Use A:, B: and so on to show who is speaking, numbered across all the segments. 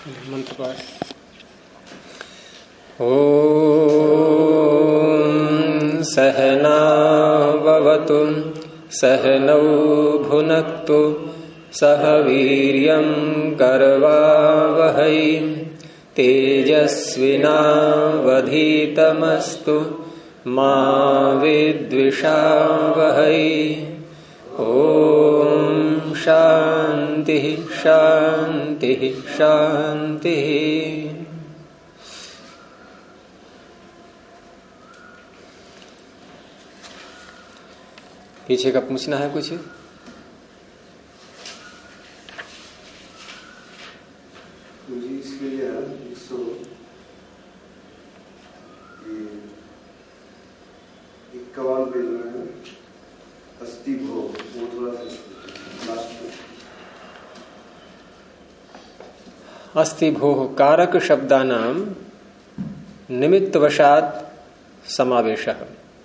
A: मंत्र पाठ। ओम सहना भवतु सहनौ भुनक्तु सह वीर्यं करवावहै तेजस्विनावधीतमस्तु मा विद्विषावहै। ओम शांति शांति शांति। पीछे का पूछना है कुछ?
B: मुझे इसके लिए 151 पेज में है अस्थि भोग, वो थोड़ा सा
A: अस्ति भोः कारक शब्दानां निमित्तवशात् समावेशः।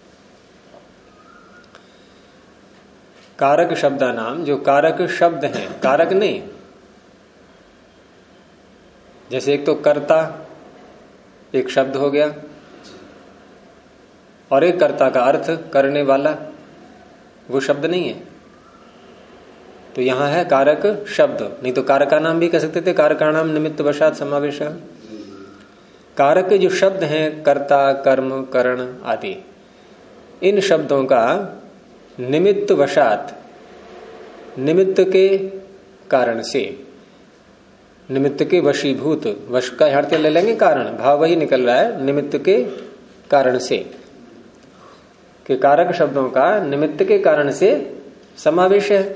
A: कारक शब्दानाम, जो कारक शब्द हैं, कारक नहीं, जैसे एक तो कर्ता एक शब्द हो गया और एक कर्ता का अर्थ करने वाला, वो शब्द नहीं है। तो यहां है कारक शब्द, नहीं तो कारका नाम भी कह सकते थे, कारकाणाम निमित्तवशात् समावेश। कारक जो शब्द हैं, कर्ता कर्म करण आदि, इन शब्दों का निमित्तवशात्, निमित्त के कारण से, निमित्त के वशीभूत, वश का अर्थ ले लेंगे कारण, भाव वही निकल रहा है, निमित्त के कारण से, कि कारक शब्दों का निमित्त के कारण से समावेश है।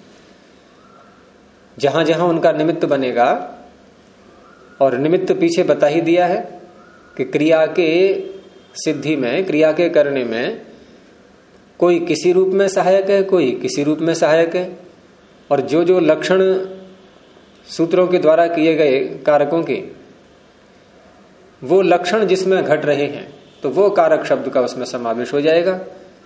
A: जहां जहां उनका निमित्त बनेगा, और निमित्त पीछे बता ही दिया है कि क्रिया के सिद्धि में, क्रिया के करने में कोई किसी रूप में सहायक है, कोई किसी रूप में सहायक है, और जो जो लक्षण सूत्रों के द्वारा किए गए कारकों के, वो लक्षण जिसमें घट रहे हैं तो वो कारक शब्द का उसमें समावेश हो जाएगा।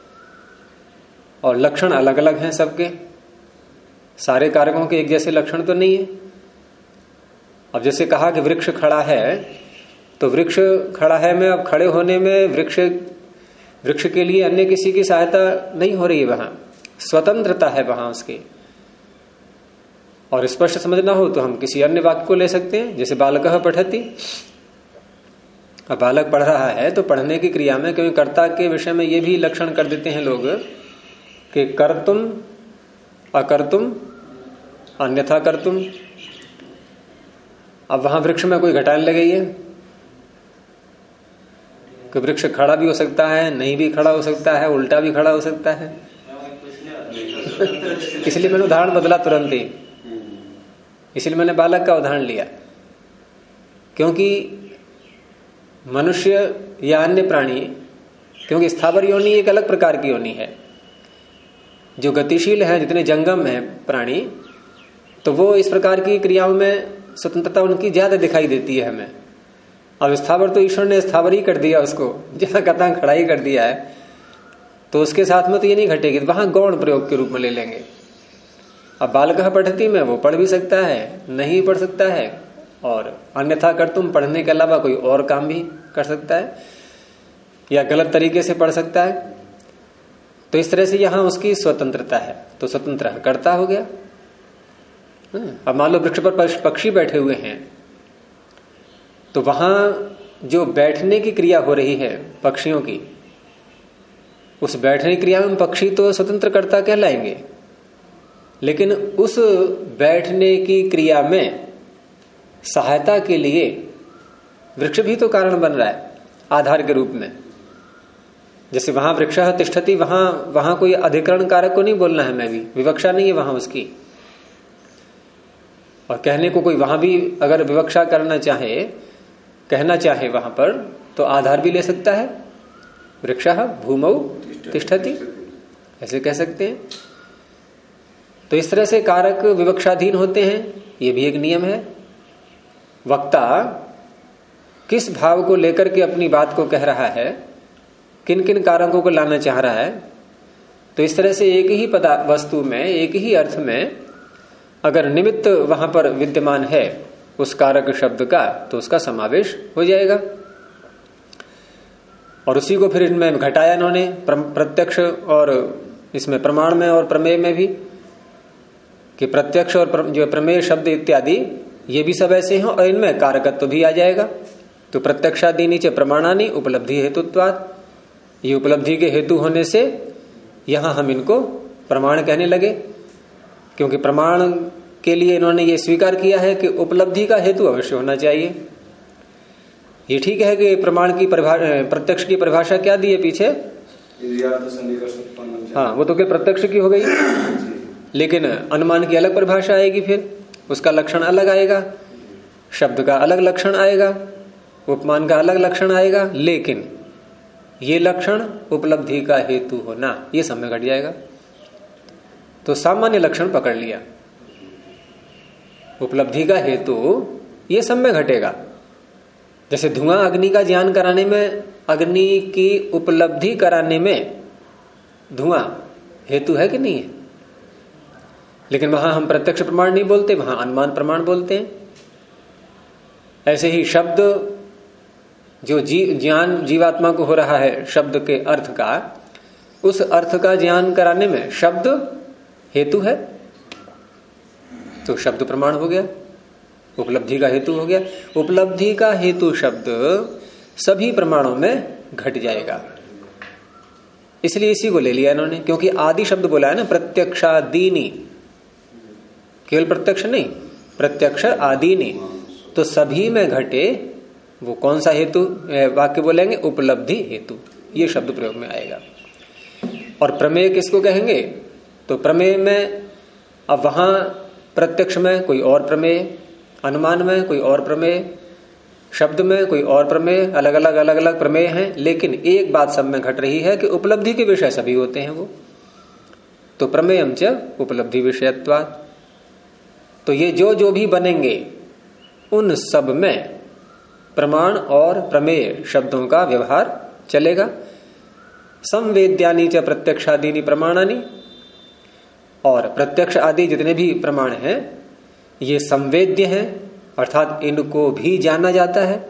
A: और लक्षण अलग अलग हैं सबके, सारे कारकों के एक जैसे लक्षण तो नहीं है। अब जैसे कहा कि वृक्ष खड़ा है, तो वृक्ष खड़ा है में, अब खड़े होने में वृक्ष के लिए अन्य किसी की सहायता नहीं हो रही है, वहां स्वतंत्रता है वहां उसके। और स्पष्ट समझना हो तो हम किसी अन्य वाक्य को ले सकते हैं, जैसे बालकः पठति। अब बालक पढ़ रहा है तो पढ़ने की क्रिया में, क्योंकि कर्ता के विषय में ये भी लक्षण कर देते हैं लोग कि कर्तुम अकर्तुम अन्यथा कर्तुम। अब वहां वृक्ष में कोई घटाने लगी है कि वृक्ष खड़ा भी हो सकता है, नहीं भी खड़ा हो सकता है, उल्टा भी खड़ा हो सकता है। इसलिए मैंने उदाहरण बदला तुरंत ही, इसलिए मैंने बालक का उदाहरण लिया, क्योंकि मनुष्य या अन्य प्राणी, क्योंकि स्थावर योनि एक अलग प्रकार की योनि है, जो गतिशील है, जितने जंगम है प्राणी, तो वो इस प्रकार की क्रियाओं में स्वतंत्रता उनकी ज्यादा दिखाई देती है हमें। अब स्थावर तो ईश्वर ने स्थावर ही कर दिया उसको, जहां कथा खड़ा ही कर दिया है, तो उसके साथ में तो ये नहीं घटेगी, वहां गौण प्रयोग के रूप में ले लेंगे। अब बालकः पठति में वो पढ़ भी सकता है, नहीं पढ़ सकता है, और अन्यथा कर्तुम पढ़ने के अलावा कोई और काम भी कर सकता है, या गलत तरीके से पढ़ सकता है। तो इस तरह से यहां उसकी स्वतंत्रता है, तो स्वतंत्र कर्ता हो गया। अब मान लो वृक्ष पर पक्षी बैठे हुए हैं, तो वहां जो बैठने की क्रिया हो रही है पक्षियों की, उस बैठने की क्रिया में पक्षी तो स्वतंत्र कर्ता कहलाएंगे, लेकिन उस बैठने की क्रिया में सहायता के लिए वृक्ष भी तो कारण बन रहा है आधार के रूप में। जैसे वहां वृक्षः तिष्ठति, वहां कोई अधिकरण कारक को नहीं बोलना है, मैं भी विवक्षा नहीं है वहां उसकी। और कहने को कोई वहां भी अगर विवक्षा करना चाहे, कहना चाहे वहां पर, तो आधार भी ले सकता है, वृक्षः भूमौ तिष्ठति, ऐसे कह सकते हैं। तो इस तरह से कारक विवक्षाधीन होते हैं, ये भी एक नियम है। वक्ता किस भाव को लेकर के अपनी बात को कह रहा है, किन किन कारकों को लाना चाह रहा है, तो इस तरह से एक ही पदार्थ वस्तु में, एक ही अर्थ में अगर निमित्त वहां पर विद्यमान है उस कारक शब्द का, तो उसका समावेश हो जाएगा। और उसी को फिर इनमें घटाया इन्होंने प्रत्यक्ष और इसमें प्रमाण में और प्रमेय में भी, कि प्रत्यक्ष और जो प्रमेय शब्द इत्यादि ये भी सब ऐसे हैं और इनमें कारकत्व भी आ जाएगा। तो प्रत्यक्षादि नीचे प्रमाणानि उपलब्धि हेतुत्वात्, ये उपलब्धि के हेतु होने से यहां हम इनको प्रमाण कहने लगे, क्योंकि प्रमाण के लिए इन्होंने ये स्वीकार किया है कि उपलब्धि का हेतु अवश्य होना चाहिए। ये ठीक है कि प्रमाण की प्रत्यक्ष की परिभाषा क्या दी है पीछे, हाँ वो तो क्या प्रत्यक्ष की हो गई, लेकिन अनुमान की अलग परिभाषा आएगी, फिर उसका लक्षण अलग आएगा, शब्द का अलग लक्षण आएगा, उपमान का अलग लक्षण आएगा, लेकिन ये लक्षण उपलब्धि का हेतु होना ये सब में घट जाएगा। तो सामान्य लक्षण पकड़ लिया, उपलब्धि का हेतु ये सब में घटेगा। जैसे धुआं अग्नि का ज्ञान कराने में, अग्नि की उपलब्धि कराने में धुआं हेतु है कि नहीं है, लेकिन वहां हम प्रत्यक्ष प्रमाण नहीं बोलते, वहां अनुमान प्रमाण बोलते हैं। ऐसे ही शब्द जो ज्ञान जीवात्मा को हो रहा है शब्द के अर्थ का, उस अर्थ का ज्ञान कराने में शब्द हेतु है, तो शब्द प्रमाण हो गया, उपलब्धि का हेतु हो गया। उपलब्धि का हेतु शब्द सभी प्रमाणों में घट जाएगा, इसलिए इसी को ले लिया इन्होंने, क्योंकि आदि शब्द बोला है ना, प्रत्यक्षादीनि, केवल प्रत्यक्ष नहीं, प्रत्यक्ष आदीनि, तो सभी में घटे। वो कौन सा हेतु वाक्य बोलेंगे, उपलब्धि हेतु, ये शब्द प्रयोग में आएगा। और प्रमेय किसको कहेंगे, तो प्रमेय में अब वहां प्रत्यक्ष में कोई और प्रमेय, अनुमान में कोई और प्रमेय, शब्द में कोई और प्रमेय, अलग अलग प्रमेय हैं, लेकिन एक बात सब में घट रही है कि उपलब्धि के विषय सभी होते हैं वो। तो प्रमेयम च उपलब्धि विषयत्वात्, तो ये जो भी बनेंगे उन सब में प्रमाण और प्रमेय शब्दों का व्यवहार चलेगा। संवेद्यानि च प्रत्यक्षादीनि प्रमाणानि, और प्रत्यक्ष आदि जितने भी प्रमाण हैं ये संवेद्य हैं, अर्थात इनको भी जाना जाता है।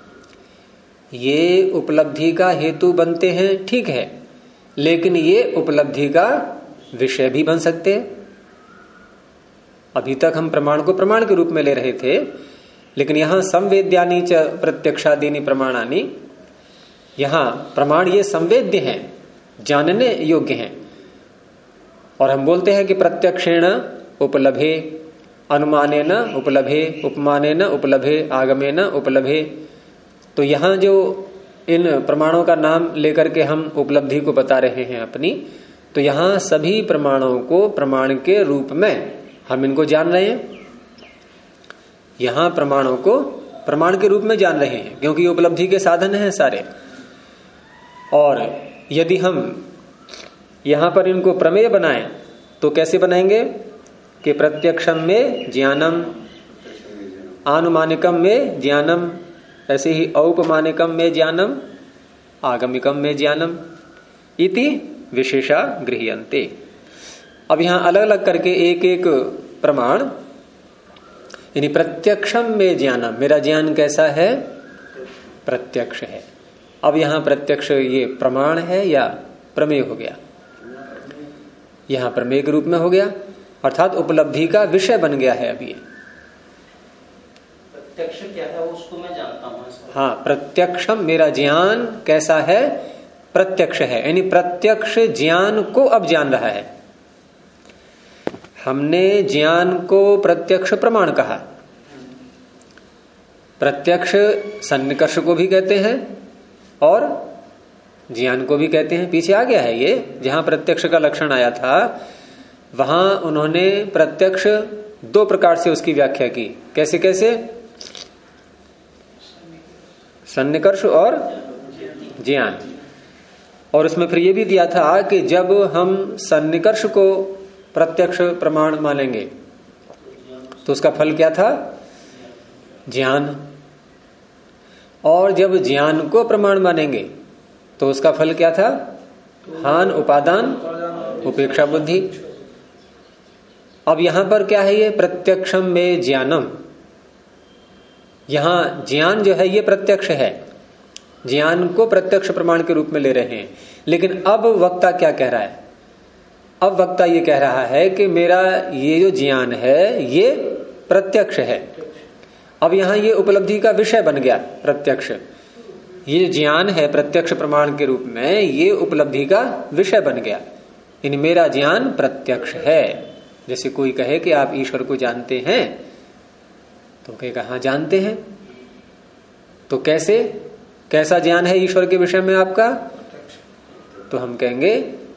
A: ये उपलब्धि का हेतु बनते हैं, ठीक है, लेकिन ये उपलब्धि का विषय भी बन सकते हैं। अभी तक हम प्रमाण को प्रमाण के रूप में ले रहे थे, लेकिन यहां संवेद्यानि च प्रत्यक्षादीनि प्रमाणानि, यहां प्रमाण ये संवेद्य हैं, जानने योग्य हैं। और हम बोलते हैं कि प्रत्यक्षेण उपलभे, अनुमानेन उपलभे, उपमानेन उपलभे, आगमेन उपलभे। तो यहां जो इन प्रमाणों का नाम लेकर के हम उपलब्धि को बता रहे हैं अपनी, तो यहां सभी प्रमाणों को प्रमाण के रूप में हम इनको जान रहे हैं। यहां प्रमाणों को प्रमाण के रूप में जान रहे हैं, क्योंकि ये उपलब्धि के साधन हैं सारे। और यदि हम यहां पर इनको प्रमेय बनाएं तो कैसे बनाएंगे कि प्रत्यक्षम में ज्ञानम, आनुमानिकम में ज्ञानम, ऐसे ही औपमानिकम में ज्ञानम, आगमिकम में ज्ञानम इति विशेषा गृह्यन्ते। अब यहां अलग अलग करके एक एक प्रमाण, यानी प्रत्यक्षम में ज्ञानम, मेरा ज्ञान कैसा है, प्रत्यक्ष है। अब यहां प्रत्यक्ष ये प्रमाण है या प्रमेय हो गया, यहां प्रमेय के रूप में हो गया, अर्थात उपलब्धि का विषय बन गया है। अभी
C: प्रत्यक्ष क्या है उसको मैं जानता हूं।
A: हाँ, प्रत्यक्षम, मेरा ज्ञान कैसा है, प्रत्यक्ष है, यानी प्रत्यक्ष ज्ञान को अब जान रहा है। हमने ज्ञान को प्रत्यक्ष प्रमाण कहा, प्रत्यक्ष सन्निकर्ष को भी कहते हैं और ज्ञान को भी कहते हैं। पीछे आ गया है ये, जहां प्रत्यक्ष का लक्षण आया था वहां उन्होंने प्रत्यक्ष दो प्रकार से उसकी व्याख्या की। कैसे कैसे, सन्निकर्ष और ज्ञान। और उसमें फिर ये भी दिया था कि जब हम सन्निकर्ष को प्रत्यक्ष प्रमाण मानेंगे तो उसका फल क्या था, ज्ञान। और जब ज्ञान को प्रमाण मानेंगे तो उसका फल क्या था, हान, उपादान, उपेक्षा बुद्धि। अब यहां पर क्या है, ये प्रत्यक्षम में ज्ञानम, यहां ज्ञान जो है ये प्रत्यक्ष है, ज्ञान को प्रत्यक्ष प्रमाण के रूप में ले रहे हैं। लेकिन अब वक्ता क्या कह रहा है? अब वक्ता ये कह रहा है कि मेरा ये जो ज्ञान है ये प्रत्यक्ष है। अब यहां ये उपलब्धि का विषय बन गया प्रत्यक्ष। ये ज्ञान है प्रत्यक्ष प्रमाण के रूप में, ये उपलब्धि का विषय बन गया। इन मेरा ज्ञान प्रत्यक्ष है। जैसे कोई कहे कि आप ईश्वर को जानते हैं, तो कहेगा हाँ जानते हैं। तो कैसे, कैसा ज्ञान है ईश्वर के विषय में आपका? तो हम कहेंगे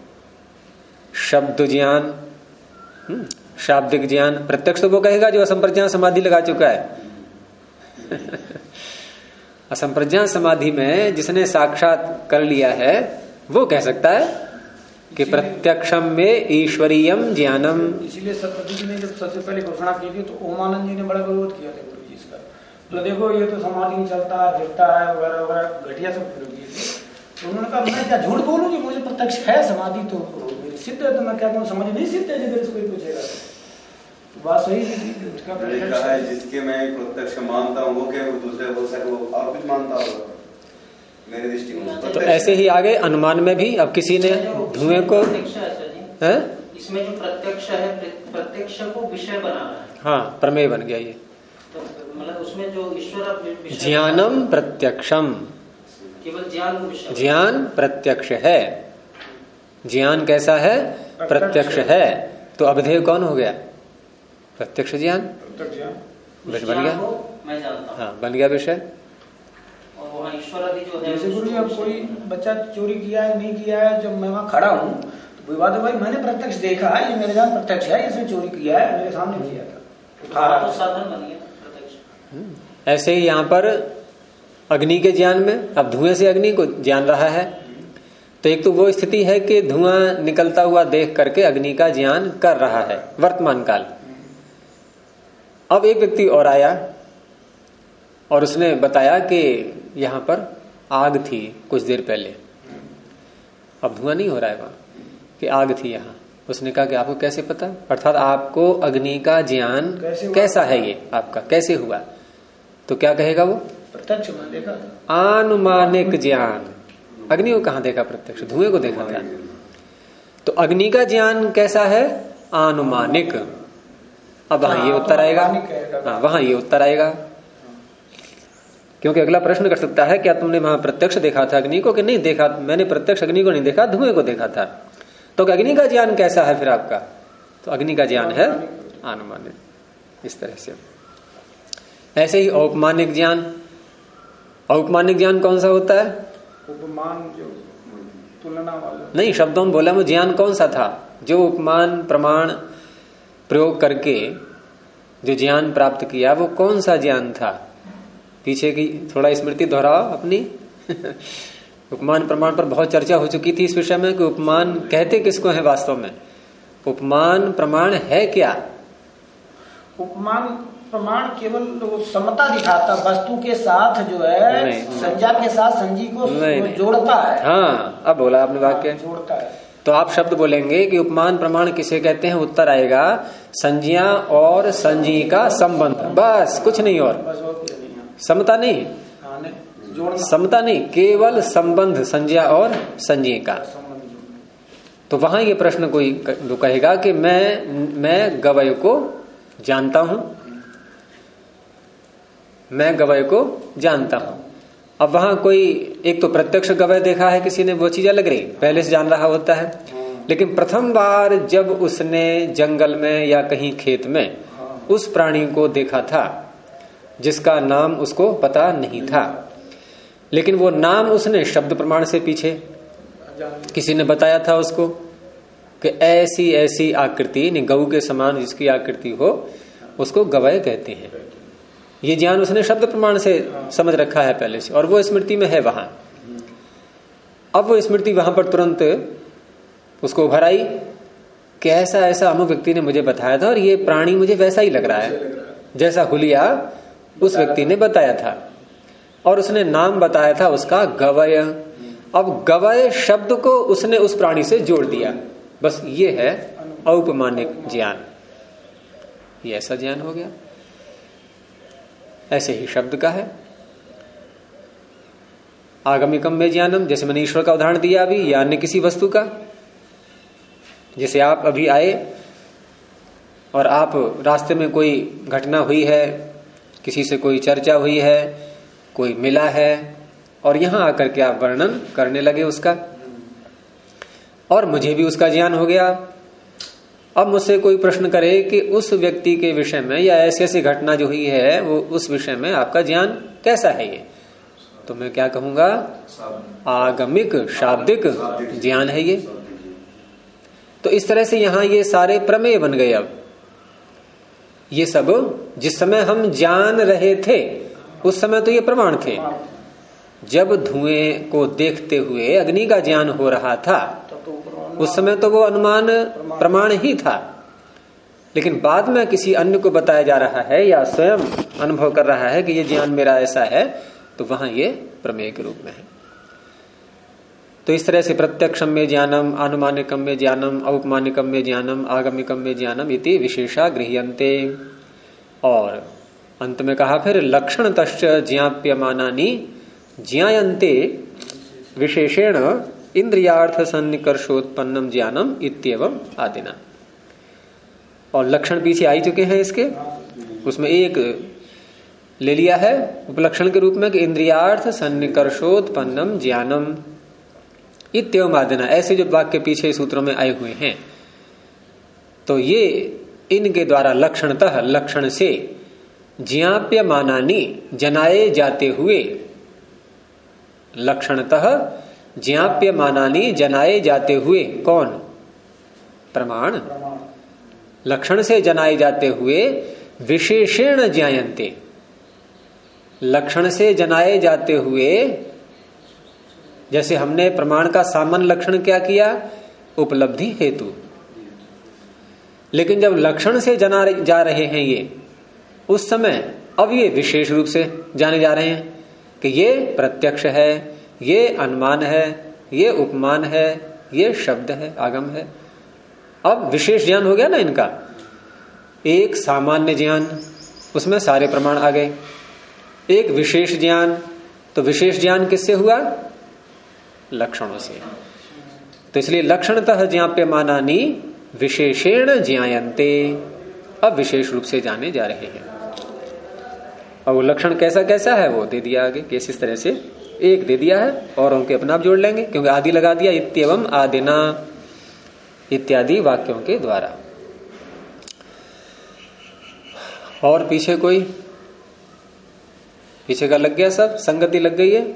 A: शब्द ज्ञान, शाब्दिक ज्ञान। प्रत्यक्ष तो वो कहेगा जो असंप्रज्ञात समाधि लगा चुका है। असंप्रज्ञात समाधि में जिसने साक्षात कर लिया है वो कह सकता है कि प्रत्यक्षम में ईश्वरीयम ज्ञानम।
D: इसीलिए सतपति जी ने जब सबसे पहले घोषणा की थी तो ओमानंद जी ने बड़ा विरोध किया था गुरु जी इसका। तो देखो ये तो समाधि में चलता है, फिरता है वगैरह वगैरह, घटिया सब प्रयोग किए थे। तो उन्होंने कहा मैं क्या झूठ बोलूं कि मुझे प्रत्यक्ष है, समाधि तो सिद्ध है, तो मैं क्या कहूँ समझ नहीं सिद्ध है जब कोई पूछेगा। बात सही
B: है, जिसके मैं प्रत्यक्ष मानता हूँ वो क्या दूसरे हो सके वो आप कुछ मानता होगा मेरे दृष्टिकोण।
A: तो ऐसे ही आगे अनुमान में भी अब किसी ने धुएं को है,
C: इसमें जो प्रत्यक्ष है प्रत्यक्ष को विषय बना रहा है।
A: हाँ प्रमेय बन गया ये।
C: तो मतलब उसमें जो ईश्वर
A: ज्ञानम प्रत्यक्षम,
C: केवल ज्ञान को विषय,
A: ज्ञान प्रत्यक्ष है। ज्ञान कैसा है? प्रत्यक्ष है। तो अवधेय कौन हो गया? प्रत्यक्ष ज्ञान बन गया।
C: मैं जानता हूँ,
A: हाँ बन गया विषय।
C: और वहाँ ईश्वर आदि जो है,
D: जैसे गुरु जी अब कोई बच्चा चोरी किया है नहीं किया है, जब मैं वहाँ खड़ा हूँ तो विवाद है भाई मैंने प्रत्यक्ष देखा है, ये मेरे जान प्रत्यक्ष है, इसने चोरी किया है, मेरे सामने किया था, उठा रहा
C: तो साधन बन गया प्रत्यक्ष।
A: ऐसे ही यहाँ पर अग्नि के ज्ञान में अब धुएं से अग्नि को जान रहा है। तो एक तो वो स्थिति है कि धुआं निकलता हुआ देख करके अग्नि का ज्ञान कर रहा है वर्तमान काल। अब एक व्यक्ति और आया और उसने बताया कि यहां पर आग थी कुछ देर पहले, अब धुआं नहीं हो रहा है वहां, कि आग थी यहां। उसने कहा कि आपको कैसे पता? अर्थात आपको अग्नि का ज्ञान कैसा है, ये आपका कैसे हुआ? तो क्या कहेगा वो?
D: प्रत्यक्ष में देखा था।
A: आनुमानिक ज्ञान। अग्नि को कहां देखा? प्रत्यक्ष, धुएं को देखा था। तो अग्नि का ज्ञान कैसा है? आनुमानिक। अब वहां ये उत्तर आएगा, हाँ वहां ये उत्तर आएगा, क्योंकि अगला प्रश्न कर सकता है क्या तुमने वहां प्रत्यक्ष देखा था अग्नि को? कि नहीं देखा, मैंने प्रत्यक्ष अग्नि को नहीं देखा, धुएं को देखा था। तो अग्नि का ज्ञान कैसा है फिर आपका? तो अग्नि का ज्ञान है आनुमानिक, इस तरह से। ऐसे ही औपमानिक ज्ञान। औपमानिक ज्ञान कौन सा होता है?
D: उपमान जो तुलना वाला
A: नहीं, शब्दों में बोला, वो ज्ञान कौन सा था? जो उपमान प्रमाण प्रयोग करके जो ज्ञान प्राप्त किया वो कौन सा ज्ञान था? पीछे की थोड़ा स्मृति दोहराओ अपनी। उपमान प्रमाण पर बहुत चर्चा हो चुकी थी इस विषय में कि उपमान कहते किसको है वास्तव में? उपमान प्रमाण है क्या?
D: उपमान प्रमाण केवल समता दिखाता, वस्तु के साथ जो है संज्ञा के साथ संजी को जोड़ता है।
A: हाँ अब बोला आपने वाक्य,
D: जोड़ता है।
A: तो आप शब्द बोलेंगे कि उपमान प्रमाण किसे कहते हैं? उत्तर आएगा संज्ञा और संजी का संबंध, बस कुछ नहीं। और समता नहीं, समता नहीं, केवल संबंध संज्ञा और संजी का। तो वहां ये प्रश्न कोई कहेगा कि मैं गवय को जानता हूं, मैं गवय को जानता हूं। अब वहां कोई एक तो प्रत्यक्ष गवय देखा है किसी ने, वो चीज अलग रही, पहले से जान रहा होता है। लेकिन प्रथम बार जब उसने जंगल में या कहीं खेत में उस प्राणी को देखा था जिसका नाम उसको पता नहीं था, लेकिन वो नाम उसने शब्द प्रमाण से पीछे किसी ने बताया था उसको कि ऐसी ऐसी आकृति, गऊ के समान जिसकी आकृति हो उसको गवय कहते हैं। ये ज्ञान उसने शब्द प्रमाण से समझ रखा है पहले से, और वो स्मृति में है वहां। अब वो स्मृति वहां पर तुरंत उसको उभर आई कि ऐसा ऐसा अमुक व्यक्ति ने मुझे बताया था और ये प्राणी मुझे वैसा ही लग रहा है जैसा हुलिया उस व्यक्ति ने बताया था, और उसने नाम बताया था उसका गवय। अब गवय शब्द को उसने उस प्राणी से जोड़ दिया, बस ये है औपमानिक ज्ञान। ये ऐसा ज्ञान हो गया। ऐसे ही शब्द का है। आगमिकम में ज्ञानम, जैसे मैंने ईश्वर का उदाहरण दिया अभी, या अन्य किसी वस्तु का। जैसे आप अभी आए और आप रास्ते में कोई घटना हुई है, किसी से कोई चर्चा हुई है, कोई मिला है, और यहां आकर के आप वर्णन करने लगे उसका, और मुझे भी उसका ज्ञान हो गया। अब मुझसे कोई प्रश्न करे कि उस व्यक्ति के विषय में या ऐसी ऐसी घटना जो हुई है वो उस विषय में आपका ज्ञान कैसा है, ये तो मैं क्या कहूंगा, आगमिक शाब्दिक ज्ञान है ये। तो इस तरह से यहां ये सारे प्रमेय बन गए। अब ये सब जिस समय हम जान रहे थे उस समय तो ये प्रमाण थे। जब धुएं को देखते हुए अग्नि का ज्ञान हो रहा था उस समय तो वो अनुमान प्रमाण ही था, लेकिन बाद में किसी अन्य को बताया जा रहा है या स्वयं अनुभव कर रहा है कि ये ज्ञान मेरा ऐसा है, तो वहां ये प्रमेय के रूप में है। तो इस तरह से प्रत्यक्षम में ज्ञानम, अनुमानिकम में ज्ञानम, औपमानिकम में ज्ञानम, आगमिकम में ज्ञानम इति विशेषा गृह्यन्ते। और अंत में कहा फिर लक्षणतश्च ज्ञाप्यमानानि ज्ञायन्ते विशेषेण इंद्रियार्थ सन्निकर्षोत्पन्नम ज्ञानम इत्येवं आदिना। और लक्षण पीछे आ चुके हैं इसके, उसमें एक ले लिया है उपलक्षण के रूप में कि इंद्रियार्थ सन्निकर्षोत्पन्नम ज्ञानम इत्येवं आदिना। ऐसे जो वाक्य पीछे सूत्रों में आए हुए हैं, तो ये इनके द्वारा लक्षणतः, लक्षण से, ज्ञाप्यमानानि जनाए जाते हुए, लक्षणतः ज्ञाप्यमानानि जनाए जाते हुए, कौन, प्रमाण, लक्षण से जनाए जाते हुए विशेषेण ज्ञायन्ते, लक्षण से जनाए जाते हुए। जैसे हमने प्रमाण का सामान्य लक्षण क्या किया, उपलब्धि हेतु, लेकिन जब लक्षण से जना जा रहे हैं ये, उस समय अब ये विशेष रूप से जाने जा रहे हैं कि ये प्रत्यक्ष है, ये अनुमान है, ये उपमान है, ये शब्द है, आगम है। अब विशेष ज्ञान हो गया ना इनका। एक सामान्य ज्ञान, उसमें सारे प्रमाण आ गए। एक विशेष ज्ञान, तो विशेष ज्ञान किससे हुआ, लक्षणों से। तो इसलिए लक्षणतः ज्ञाप्यमानानि विशेषेण ज्ञायन्ते, अब विशेष रूप से जाने जा रहे हैं। अब वो लक्षण कैसा कैसा है वो दे दिया आगे, कैसे इस तरह से एक दे दिया है, और उनके अपना आप जोड़ लेंगे क्योंकि आदि लगा दिया, इत्येवं आदिना इत्यादि वाक्यों के द्वारा। और पीछे कोई, पीछे का लग गया, सब संगति लग गई है।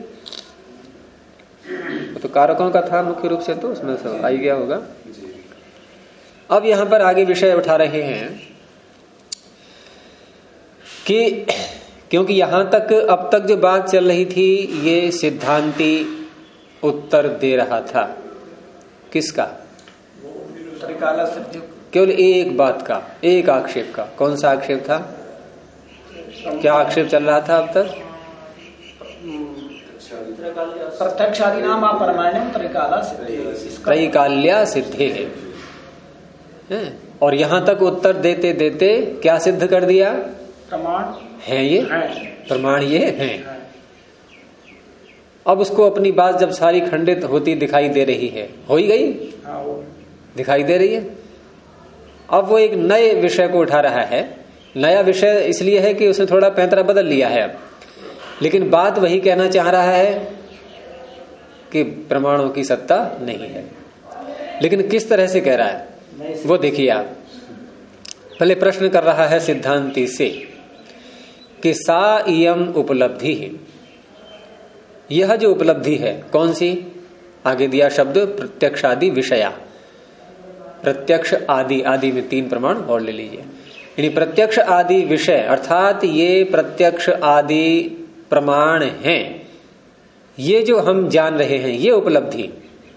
A: तो कारकों का था मुख्य रूप से, तो उसमें सब आ गया होगा। अब यहां पर आगे विषय उठा रहे हैं कि क्योंकि यहां तक अब तक जो बात चल रही थी ये सिद्धांती उत्तर दे रहा था किसका, केवल एक बात का, एक आक्षेप का। कौन सा आक्षेप था, क्या आक्षेप चल रहा था अब तक,
D: प्रत्यक्षादि नाम अपरमाण्यम
A: त्रैकाल्या सिद्धे है। और यहां तक उत्तर देते देते क्या सिद्ध कर दिया,
D: प्रमाण
A: है ये, प्रमाण ये है। अब उसको अपनी बात जब सारी खंडित होती दिखाई दे रही है, हो ही गई, दिखाई दे रही है। अब वो एक नए विषय को उठा रहा है। नया विषय इसलिए है कि उसने थोड़ा पैंतरा बदल लिया है अब, लेकिन बात वही कहना चाह रहा है कि प्रमाणों की सत्ता नहीं है। लेकिन किस तरह से कह रहा है वो देखिए आप। पहले प्रश्न कर रहा है सिद्धांति से कि सा इयम उपलब्धि है, यह जो उपलब्धि है कौन सी, आगे दिया शब्द प्रत्यक्ष आदि विषया। प्रत्यक्ष आदि, आदि में 3 प्रमाण और ले लीजिए। यानी प्रत्यक्ष आदि विषय अर्थात ये प्रत्यक्ष आदि प्रमाण हैं, ये जो हम जान रहे हैं ये उपलब्धि।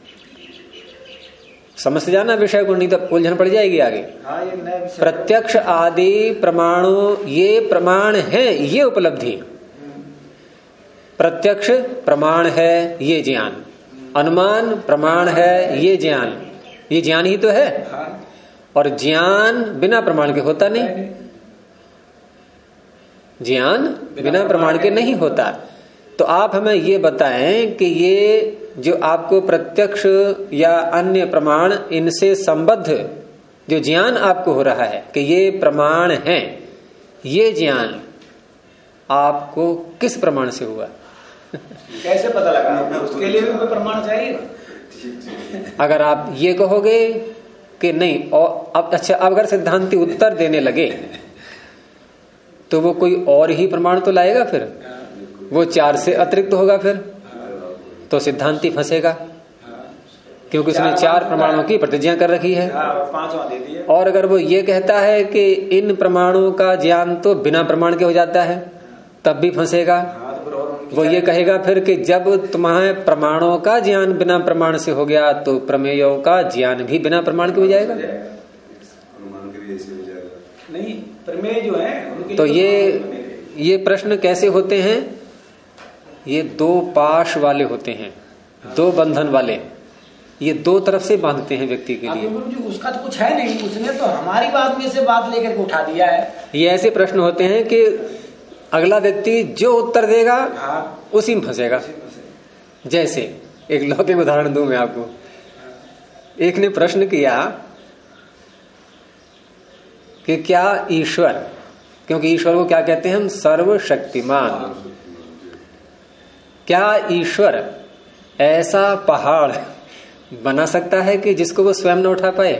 A: समझ से जाना विषय को, नहीं तो उलझन पड़ जाएगी आगे। प्रत्यक्ष आदि प्रमाणों ये प्रमाण है, ये उपलब्धि। प्रत्यक्ष प्रमाण है ये ज्ञान, अनुमान प्रमाण है ये ज्ञान, ये ज्ञान ही तो है। और ज्ञान बिना प्रमाण के होता नहीं। ज्ञान बिना प्रमाण के नहीं होता। तो आप हमें ये बताएं कि ये जो आपको प्रत्यक्ष या अन्य प्रमाण इनसे संबद्ध जो ज्ञान आपको हो रहा है कि ये प्रमाण है, ये ज्ञान आपको किस प्रमाण से हुआ?
D: कैसे पता लगा? उसके लिए भी कोई प्रमाण चाहिए।
A: अगर आप ये कहोगे कि नहीं, और अब अच्छा, अब अगर सिद्धांती उत्तर देने लगे तो वो कोई और ही प्रमाण तो लाएगा, फिर वो 4 से अतिरिक्त होगा, फिर तो सिद्धांती फंसेगा, क्योंकि उसने 4 प्रमाणों की प्रतिज्ञा कर रखी है।
D: 5वां दे दिया।
A: और अगर वो ये कहता है कि इन प्रमाणों का ज्ञान तो बिना प्रमाण के हो जाता है, तब भी फंसेगा। वो ये कहेगा फिर कि जब तुम्हारे प्रमाणों का ज्ञान बिना प्रमाण से हो गया तो प्रमेयों का ज्ञान भी बिना प्रमाण के हो जाएगा।
D: नहीं, प्रमेय जो है
A: तो ये प्रश्न कैसे होते हैं? ये 2 पाश वाले होते हैं, 2 बंधन वाले। ये 2 तरफ से बांधते हैं व्यक्ति के लिए।
D: उसका तो कुछ है नहीं, उसने तो हमारी बात में से बात लेकर उठा दिया है।
A: ये ऐसे प्रश्न होते हैं कि अगला व्यक्ति जो उत्तर देगा उसी में फंसेगा। जैसे एक लौकिक उदाहरण दूं मैं आपको। एक ने प्रश्न किया कि क्या ईश्वर, क्योंकि ईश्वर को क्या कहते हैं हम? सर्वशक्तिमान। क्या ईश्वर ऐसा पहाड़ बना सकता है कि जिसको वो स्वयं न उठा पाए?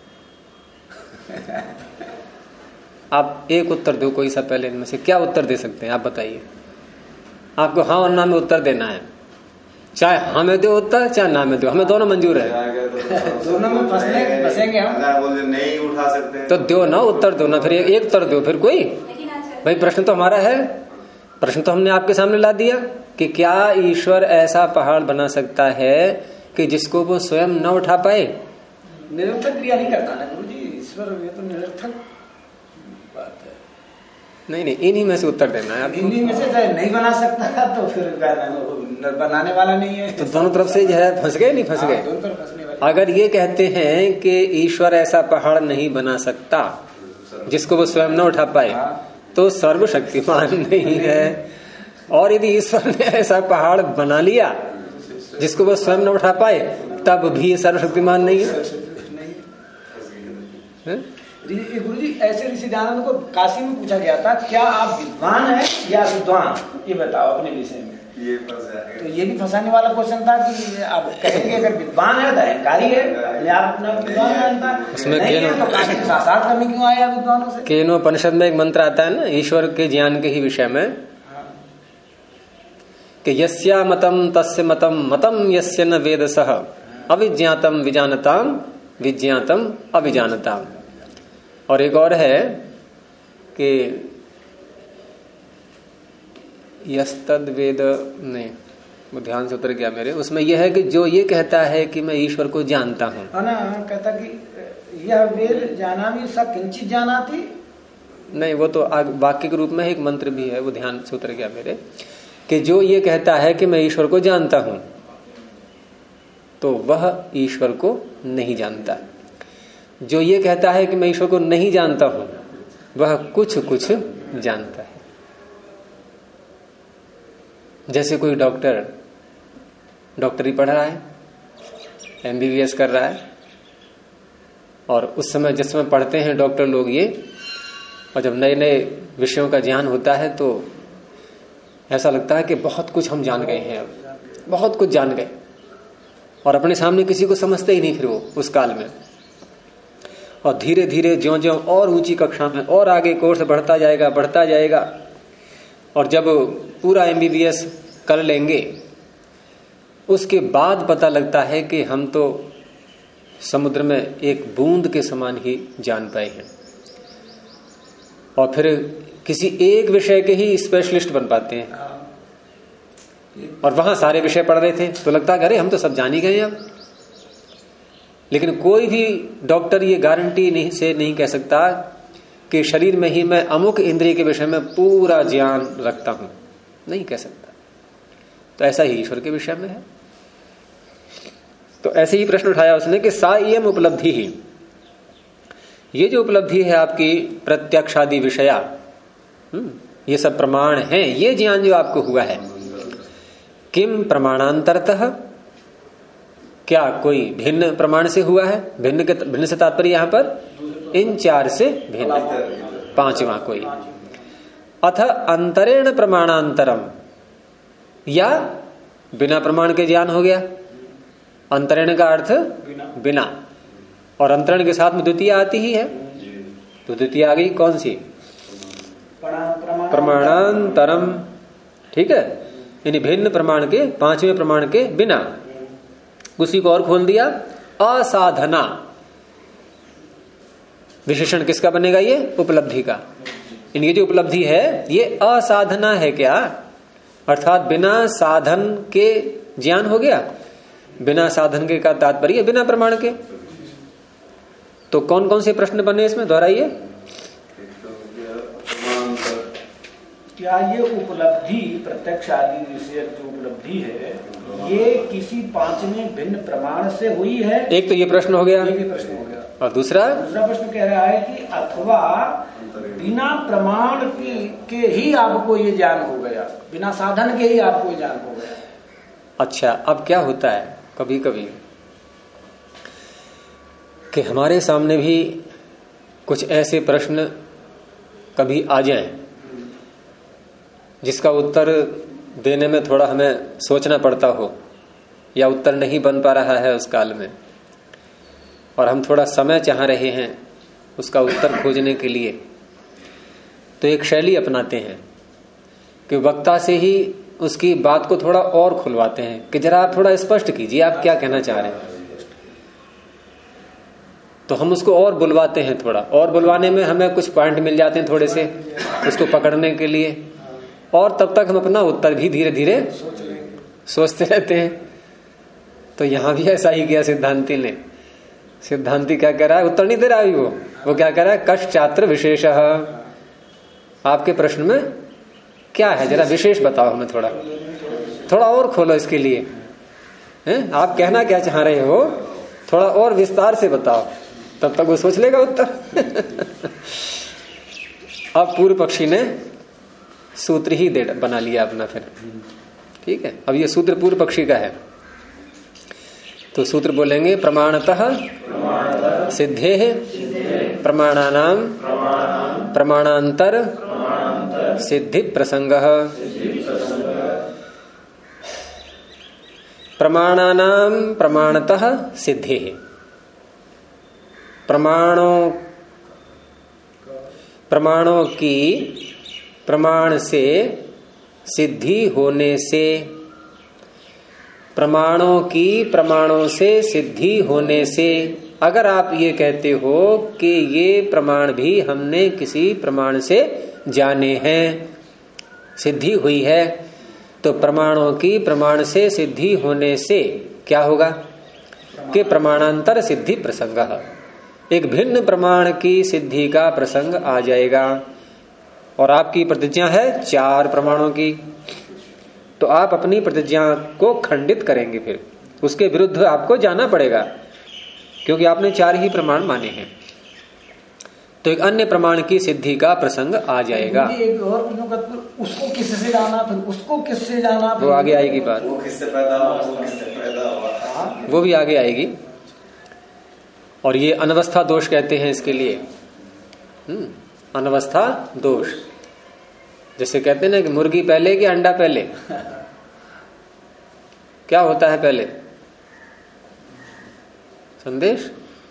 A: आप एक उत्तर दो, कोई सा पहले इनमें से क्या उत्तर दे सकते हैं? आप बताइए। आपको हाँ और ना में उत्तर देना है, चाहे हाँ में दो उत्तर, चाहे ना में दो, हमें दोनों मंजूर है।
D: दोनों में फंसेंगे हम।
B: नहीं उठा सकते
A: तो दो ना, उत्तर दो ना, फिर एक उत्तर दो, फिर कोई भाई प्रश्न तो हमारा है, प्रश्न तो हमने आपके सामने ला दिया कि क्या ईश्वर ऐसा पहाड़ बना सकता है कि जिसको वो स्वयं न उठा पाए?
D: निरर्थक क्रिया नहीं करता ना गुरु जी ईश्वर, ये तो निरर्थक बात है।
A: नहीं, इन्हीं में से उत्तर देना है आपको।
D: इन्हीं में से नहीं बना सकता तो फिर बनाने वाला नहीं है।
A: तो दोनों तरफ से जो है फंस गए, नहीं फंस गए? अगर ये कहते हैं कि ईश्वर ऐसा पहाड़ नहीं बना सकता जिसको वो स्वयं न उठा पाए, तो सर्वशक्तिमान नहीं है। और यदि ईश्वर ने ऐसा पहाड़ बना लिया जिसको वो स्वयं न उठा पाए, तब भी सर्वशक्तिमान नहीं है।
D: गुरु जी ऐसे ऋषि दयानंद को काशी में पूछा गया था, क्या आप विद्वान हैं या विद्वान, ये बताओ अपने विषय में। तो ये भी फंसाने वाला क्वेश्चन था कि आप कहेंगे अगर विद्वान है तो अहंकारी है, आप अपना विद्वान मानता है, उसमें तो काशी में साक्षात करने क्यों आया विद्वानों से?
A: केनोपनिषद में एक मंत्र आता है ना ईश्वर के ज्ञान के ही विषय में, कि यस्या मतम तस्य मतम मतम यस्य न वेदसः अविज्ञातम विजानताम विज्ञातम अविजानताम। और एक और है कि यस्तद वेद, नहीं वो ध्यान से उतर गया मेरे, उसमें यह है कि जो ये कहता है कि मैं ईश्वर को जानता हूँ,
D: कहता कि यह वेद जाना भी सब किंचित जाना थी।
A: नहीं, वो तो वाक्य के रूप में एक मंत्र भी है, वो ध्यान से उतर गया मेरे, कि जो ये कहता है कि मैं ईश्वर को जानता हूं तो वह ईश्वर को नहीं जानता। जो ये कहता है कि मैं ईश्वर को नहीं जानता हूं वह कुछ कुछ जानता है। जैसे कोई डॉक्टर डॉक्टरी पढ़ रहा है, MBBS कर रहा है, और उस समय जिस समय पढ़ते हैं डॉक्टर लोग ये, और जब नए नए विषयों का ज्ञान होता है तो ऐसा लगता है कि बहुत कुछ हम जान गए हैं, अब बहुत कुछ जान गए, और अपने सामने किसी को समझते ही नहीं फिर वो उस काल में। और धीरे धीरे ज्यों ज्यों और ऊंची कक्षा में और आगे कोर्स बढ़ता जाएगा, और जब पूरा MBBS कर लेंगे उसके बाद पता लगता है कि हम तो समुद्र में एक बूंद के समान ही जान पाए हैं, और फिर किसी एक विषय के ही स्पेशलिस्ट बन पाते हैं। और वहां सारे विषय पढ़ रहे थे तो लगता है अरे हम तो सब जान ही गए अब। लेकिन कोई भी डॉक्टर ये गारंटी नहीं कह सकता कि शरीर में ही मैं अमुक इंद्रिय के विषय में पूरा ज्ञान रखता हूं, नहीं कह सकता। तो ऐसा ही ईश्वर के विषय में है। तो ऐसे ही प्रश्न उठाया उसने कि सा इयम उपलब्धि ही, ये जो उपलब्धि है आपकी प्रत्यक्षादि विषया, ये सब प्रमाण हैं, ये ज्ञान जो आपको हुआ है। किम प्रमाणांतरतः, क्या कोई भिन्न प्रमाण से हुआ है? भिन्न से तात्पर्य यहां पर इन चार से भिन्न, पांचवा कोई। अथ अंतरेण प्रमाणांतरम, या बिना प्रमाण के ज्ञान हो गया। अंतरेण का अर्थ बिना, और अंतरण के साथ में द्वितीय आती ही है, तो द्वितीय आ गई कौन सी? प्रमाणांतरम। ठीक है, यानी भिन्न प्रमाण के, पांचवें प्रमाण के बिना। उसी को और खोल दिया, असाधना। विशेषण किसका बनेगा? ये उपलब्धि का। इनकी जो उपलब्धि है ये असाधना है क्या? अर्थात बिना साधन के ज्ञान हो गया। बिना साधन के का तात्पर्य बिना प्रमाण के। तो कौन कौन से प्रश्न बने इसमें, दोहराइए।
D: क्या ये उपलब्धि, प्रत्यक्ष आदि विषय जो उपलब्धि है, ये किसी पांचवें भिन्न प्रमाण से हुई है? एक
A: तो ये प्रश्न हो गया,
D: एक प्रश्न हो गया।
A: और दूसरा
D: प्रश्न कह रहा है कि अथवा बिना प्रमाण के ही आपको ये ज्ञान हो गया, बिना साधन के ही आपको ज्ञान हो गया।
A: अच्छा, अब क्या होता है कभी कभी कि हमारे सामने भी कुछ ऐसे प्रश्न कभी आ जाएं जिसका उत्तर देने में थोड़ा हमें सोचना पड़ता हो, या उत्तर नहीं बन पा रहा है उस काल में, और हम थोड़ा समय चाह रहे हैं उसका उत्तर खोजने के लिए। तो एक शैली अपनाते हैं कि वक्ता से ही उसकी बात को थोड़ा और खुलवाते हैं कि जरा आप थोड़ा स्पष्ट कीजिए, आप क्या कहना चाह रहे हैं। तो हम उसको और बुलवाते हैं, थोड़ा और बुलवाने में हमें कुछ पॉइंट मिल जाते हैं थोड़े से उसको पकड़ने के लिए, और तब तक हम अपना उत्तर भी धीरे धीरे सोचते रहते हैं। तो यहां भी ऐसा ही किया सिद्धांति ने। सिद्धांति क्या कह रहा है? उत्तर नहीं दे रहा है वो क्या कह रहा है? कश्चात्र विशेषः, आपके प्रश्न में क्या है, जरा विशेष बताओ हमें, थोड़ा और खोलो इसके लिए, हैं? आप कहना क्या चाह रहे हो, थोड़ा और विस्तार से बताओ, तब तक वो सोच लेगा उत्तर। अब पूर्व पक्षी ने सूत्र ही बना लिया अपना फिर। ठीक है, अब ये सूत्र पूर्व पक्षी का है, तो सूत्र बोलेंगे प्रमाणतः सिद्धेः प्रमाणानां प्रमाणांतर सिद्धि प्रसंगः। प्रमाणानां प्रमाणतः सिद्धेः, प्रमाणों की प्रमाण से सिद्धि होने से, प्रमाणों की प्रमाणों से सिद्धि होने से, अगर आप ये कहते हो कि ये प्रमाण भी हमने किसी प्रमाण से जाने हैं, सिद्धि हुई है, तो प्रमाणों की प्रमाण से सिद्धि होने से क्या होगा कि प्रमाणांतर सिद्धि प्रसंग, एक भिन्न प्रमाण की सिद्धि का प्रसंग आ जाएगा। और आपकी प्रतिज्ञा है 4 प्रमाणों की, तो आप अपनी प्रतिज्ञा को खंडित करेंगे, फिर उसके विरुद्ध आपको जाना पड़ेगा, क्योंकि आपने 4 ही प्रमाण माने हैं। तो एक अन्य प्रमाण की सिद्धि का प्रसंग आ जाएगा।
D: एक और उसको किससे जाना, फिर उसको किससे जाना,
A: वो आगे आएगी बात,
B: वो किससे पैदा हुआ, वो किससे पैदा हुआ,
A: वो भी आगे आएगी। और ये अनवस्था दोष कहते हैं इसके लिए, अनवस्था दोष। जैसे कहते हैं ना कि मुर्गी पहले कि अंडा पहले, क्या होता है पहले? संदेश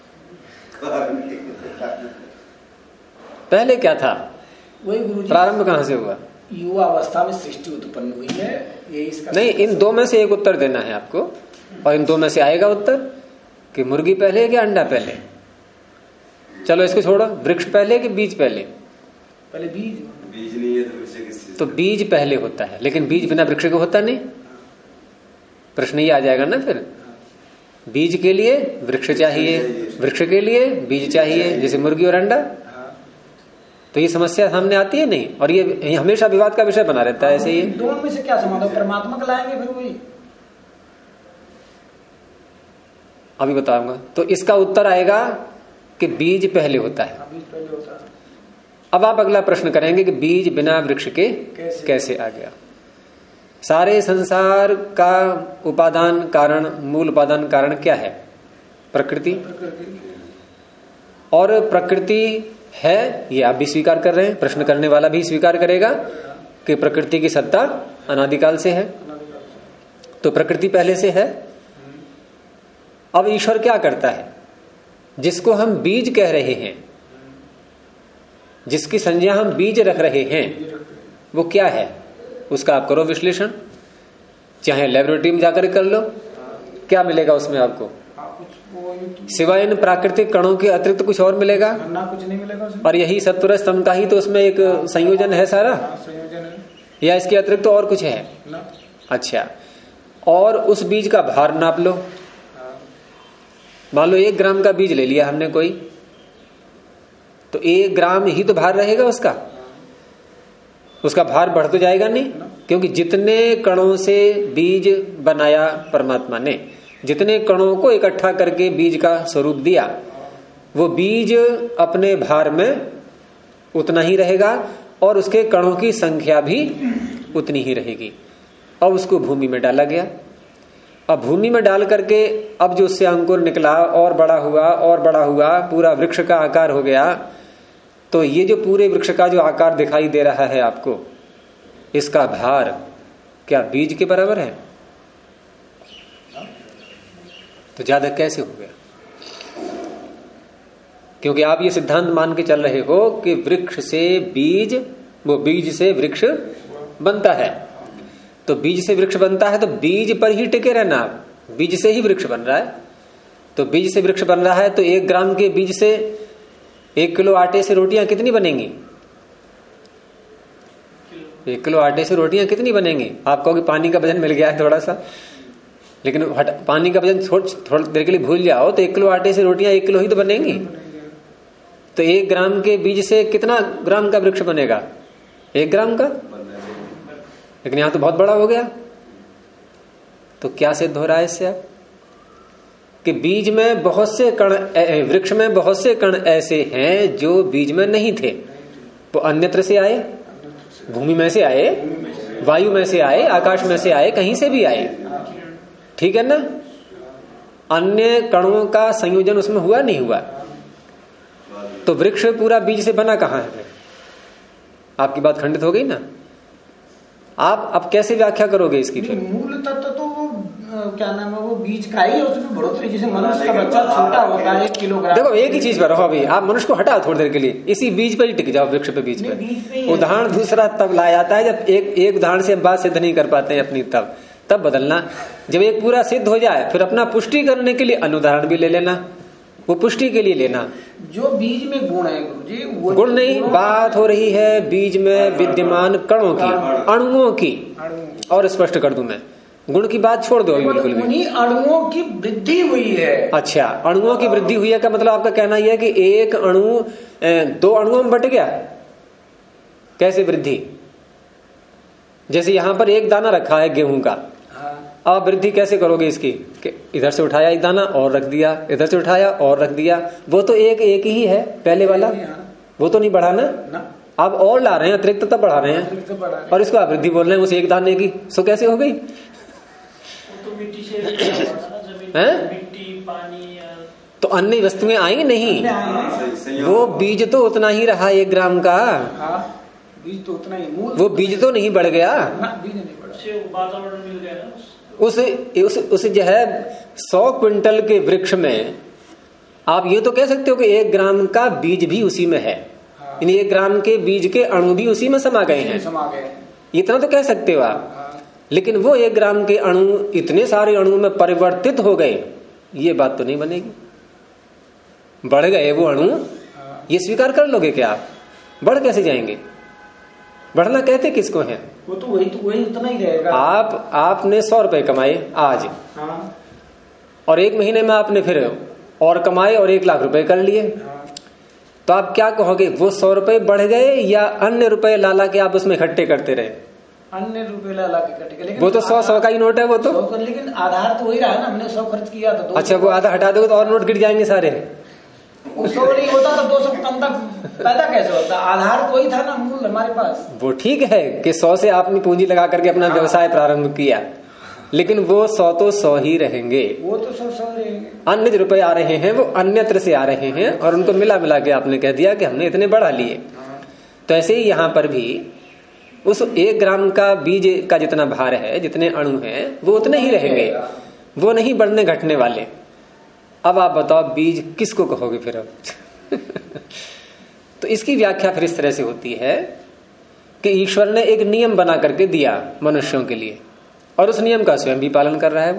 A: पहले क्या था?
D: वही गुरुजी,
A: प्रारंभ कहां से हुआ?
D: युवा अवस्था में सृष्टि उत्पन्न हुई है, ये इसका
A: नहीं, इन 2 में से एक उत्तर देना है आपको, और इन 2 में से आएगा उत्तर कि मुर्गी पहले कि अंडा पहले। चलो इसको छोड़ो, वृक्ष पहले कि बीज पहले?
D: पहले बीज
B: नहीं है तो वृक्ष किस चीज?
A: तो बीज पहले होता है, लेकिन बीज बिना वृक्ष के होता नहीं। प्रश्न ये आ जाएगा ना फिर, बीज के लिए वृक्ष चाहिए, वृक्ष के लिए बीज चाहिए, जैसे मुर्गी और अंडा। तो ये समस्या सामने आती है नहीं, और ये हमेशा विवाद का विषय बना रहता है। ऐसे ही
D: दोनों में से क्या समाधान? परमात्मा का लाएंगे फिर वही,
A: अभी बताऊंगा। तो इसका उत्तर आएगा कि बीज पहले होता है।
D: बीज पहले होता है।
A: अब आप अगला प्रश्न करेंगे कि बीज बिना वृक्ष के कैसे आ गया। सारे संसार का उपादान कारण, मूल उपादान कारण क्या है? प्रकृति। और प्रकृति है, ये आप भी स्वीकार कर रहे हैं, प्रश्न करने वाला भी स्वीकार करेगा कि प्रकृति की सत्ता अनादिकाल से है, तो प्रकृति पहले से है। अब ईश्वर क्या करता है? जिसको हम बीज कह रहे हैं, जिसकी संज्ञा हम बीज रख रहे हैं, वो क्या है? उसका आप करो विश्लेषण, चाहे लेबोरेटरी में जाकर कर लो, क्या मिलेगा उसमें आपको? सिवाय इन प्राकृतिक कणों के अतिरिक्त कुछ और मिलेगा?
D: ना, कुछ नहीं मिलेगा उसमें।
A: और यही सत्वर स्तंभ का ही तो उसमें एक संयोजन है सारा,
D: संयोजन है,
A: या इसके अतिरिक्त तो और कुछ है
D: ना?
A: अच्छा, और उस बीज का भार नाप लो। मान लो 1 ग्राम का बीज ले लिया हमने कोई, तो 1 ग्राम ही तो भार रहेगा उसका भार बढ़ तो जाएगा नहीं, क्योंकि जितने कणों से बीज बनाया परमात्मा ने, जितने कणों को इकट्ठा करके बीज का स्वरूप दिया, वो बीज अपने भार में उतना ही रहेगा और उसके कणों की संख्या भी उतनी ही रहेगी। अब उसको भूमि में डाला गया, अब भूमि में डाल करके अब जो उससे अंकुर निकला और बड़ा हुआ और बड़ा हुआ, पूरा वृक्ष का आकार हो गया। तो ये जो पूरे वृक्ष का जो आकार दिखाई दे रहा है आपको, इसका भार क्या बीज के बराबर है? तो ज्यादा कैसे हो गया? क्योंकि आप ये सिद्धांत मान के चल रहे हो कि वृक्ष से बीज, वो बीज से वृक्ष बनता है। तो बीज से वृक्ष बनता है तो बीज पर ही टिके रहना, बीज से ही वृक्ष बन रहा है। तो बीज से वृक्ष बन रहा है तो 1 ग्राम के बीज से 1 किलो आटे से रोटियां कितनी बनेंगी? 1 किलो आटे से रोटियां कितनी बनेंगी? आप कहोगे पानी का वजन मिल गया है थोड़ा सा, लेकिन पानी का वजन थोड़ी देर के लिए भूल जाओ तो 1 किलो आटे से रोटियां 1 किलो ही तो बनेंगी। तो 1 ग्राम के बीज से कितना ग्राम का वृक्ष बनेगा? 1 ग्राम का। लेकिन यहां तो बहुत बड़ा हो गया। तो क्या सिद्ध हो रहा है इससे आप? कि बीज में बहुत से कण, वृक्ष में बहुत से कण ऐसे हैं जो बीज में नहीं थे, वो अन्यत्र से आए, भूमि में से आए, वायु में से आए, आकाश में से आए, कहीं से भी आए, ठीक है ना? अन्य कणों का संयोजन उसमें हुआ नहीं हुआ? तो वृक्ष पूरा बीज से बना कहां है? आपकी बात खंडित हो गई ना। आप अब कैसे व्याख्या करोगे इसकी? फिर
D: मूल तत्व तो वो क्या नाम है, वो बीज का ही, उसमें बढ़ोतरी, जैसे मनुष्य का बच्चा छोटा होता है 1 किलोग्राम।
A: देखो एक ही चीज पर रहो अभी, आप मनुष्य को हटाओ थोड़ी देर के लिए, इसी बीज पर ही टिक जाओ, वृक्ष पे, बीज पे। उदाहरण दूसरा तब लाया जाता है जब एक उदाहरण से हम बात सिद्ध नहीं कर पाते हैं अपनी, तब बदलना। जब एक पूरा सिद्ध हो जाए फिर अपना पुष्टि करने के लिए अनुदाहरण भी ले लेना, वो पुष्टि के लिए लेना।
D: जो बीज में गुण है गुरुजी, वो
A: गुण नहीं, बात हो रही है बीज में विद्यमान कणों की, अणुओं की। और स्पष्ट कर दूं मैं, गुण की बात छोड़ दो अभी बिल्कुल भी।
D: उन्हीं अणुओं की वृद्धि हुई है।
A: अच्छा, अणुओं की वृद्धि हुई है का मतलब आपका कहना यह है कि एक अणु 2 अणुओं में बट गया? कैसे वृद्धि? जैसे यहां पर एक दाना रखा है गेहूं का, आप वृद्धि कैसे करोगे इसकी? इधर से उठाया एक दाना और रख दिया, इधर से उठाया और रख दिया, वो तो एक ही है पहले वाला, वो तो नहीं बढ़ा ना। आप और ला रहे हैं अतिरिक्त, तब बढ़ा रहे हैं, और इसको आप वृद्धि बोल रहे हैं उस एक दाने की। सो कैसे हो गई?
C: तो मिट्टी से मिट्टी, पानी,
A: तो अन्य वस्तुएं आई नहीं, वो बीज तो उतना ही रहा 1 ग्राम का,
D: बीज तो उतना ही, मूल
A: वो बीज तो नहीं बढ़ गया,
D: बीज नहीं बढ़ा,
C: वातावरण मिल गया ना।
A: उस जो है 100 क्विंटल के वृक्ष में आप ये तो कह सकते हो कि 1 ग्राम का बीज भी उसी में है, यानी 1 ग्राम के बीज के अणु भी उसी में समा गए हैं, इतना तो कह सकते हो आप। लेकिन वो 1 ग्राम के अणु इतने सारे अणुओं में परिवर्तित हो गए, ये बात तो नहीं बनेगी। बढ़ गए वो अणु, ये स्वीकार कर लोगे क्या आप? बढ़ कैसे जाएंगे? बढ़ना कहते किसको है?
D: वो तो वही उतना ही रहेगा।
A: आपने 100 रुपए कमाए आज, और 1 महीने में आपने फिर और कमाए और 1 लाख रुपए कर लिए, तो आप क्या कहोगे? वो 100 रुपए बढ़ गए या अन्य रुपए लाला के आप उसमें इकट्ठे करते रहे?
D: अन्य रुपए लाला के इकट्ठे, लेकिन
A: वो तो 100 का ही नोट है वो तो,
D: लेकिन आधार तो वही रहा ना, हमने 100 खर्च किया तो 2।
A: अच्छा, वो आधा हटा दोगे तो और नोट गिर जाएंगे सारे।
D: वो 100 नहीं होता तो 200 टन तक पैदा कैसे होता? आधार तो वही था ना मूल हमारे पास।
A: वो ठीक है कि 100 से आपने पूंजी लगा करके अपना व्यवसाय प्रारंभ किया, लेकिन वो 100 तो 100 ही रहेंगे।
D: वो तो 100 रहेंगे।
A: अन्य जो रुपए आ रहे हैं वो अन्यत्र से आ रहे हैं और उनको मिला मिला के आपने कह दिया कि हमने इतने बढ़ा लिए। तो ऐसे ही यहाँ पर भी उस 1 ग्राम का बीज का जितना भार है, जितने अणु हैं, वो उतने ही रहेंगे, वो नहीं बढ़ने घटने वाले। अब आप बताओ बीज किसको कहोगे फिर अब? तो इसकी व्याख्या फिर इस तरह से होती है कि ईश्वर ने एक नियम बना करके दिया मनुष्यों के लिए और उस नियम का स्वयं भी पालन कर रहा है।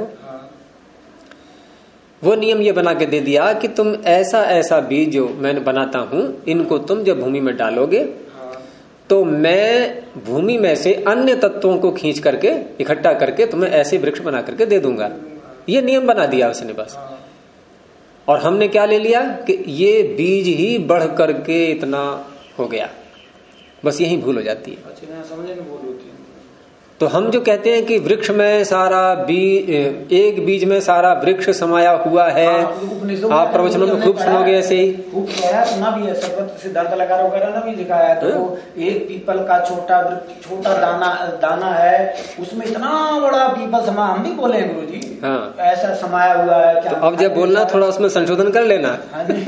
A: वो नियम ये बना के दे दिया कि तुम ऐसा ऐसा बीज जो मैं बनाता हूं, इनको तुम जब भूमि में डालोगे तो मैं भूमि में से अन्य तत्वों को खींच करके इकट्ठा करके तुम्हें ऐसे वृक्ष बना करके दे दूंगा। ये नियम बना दिया उसने बस। और हमने क्या ले लिया कि ये बीज ही बढ़ करके इतना हो गया, बस यही भूल हो जाती है।
D: अच्छा, समझने में भूल होती है।
A: तो हम जो कहते हैं कि वृक्ष में सारा बीज, एक बीज में सारा वृक्ष समाया हुआ है, आप प्रवचनों में खूब सुनोगे ऐसे ही।
D: खूब सुना भी है, सर्वत्र सिद्धांत लगा वगैरह ना भी दिखाया है। तो एक पीपल का छोटा दाना है, उसमें इतना बड़ा पीपल समा, हम भी बोले हैं गुरु जी।
A: हाँ,
D: ऐसा समाया हुआ है। क्या
A: तो अब जब बोलना थोड़ा उसमें संशोधन कर लेना।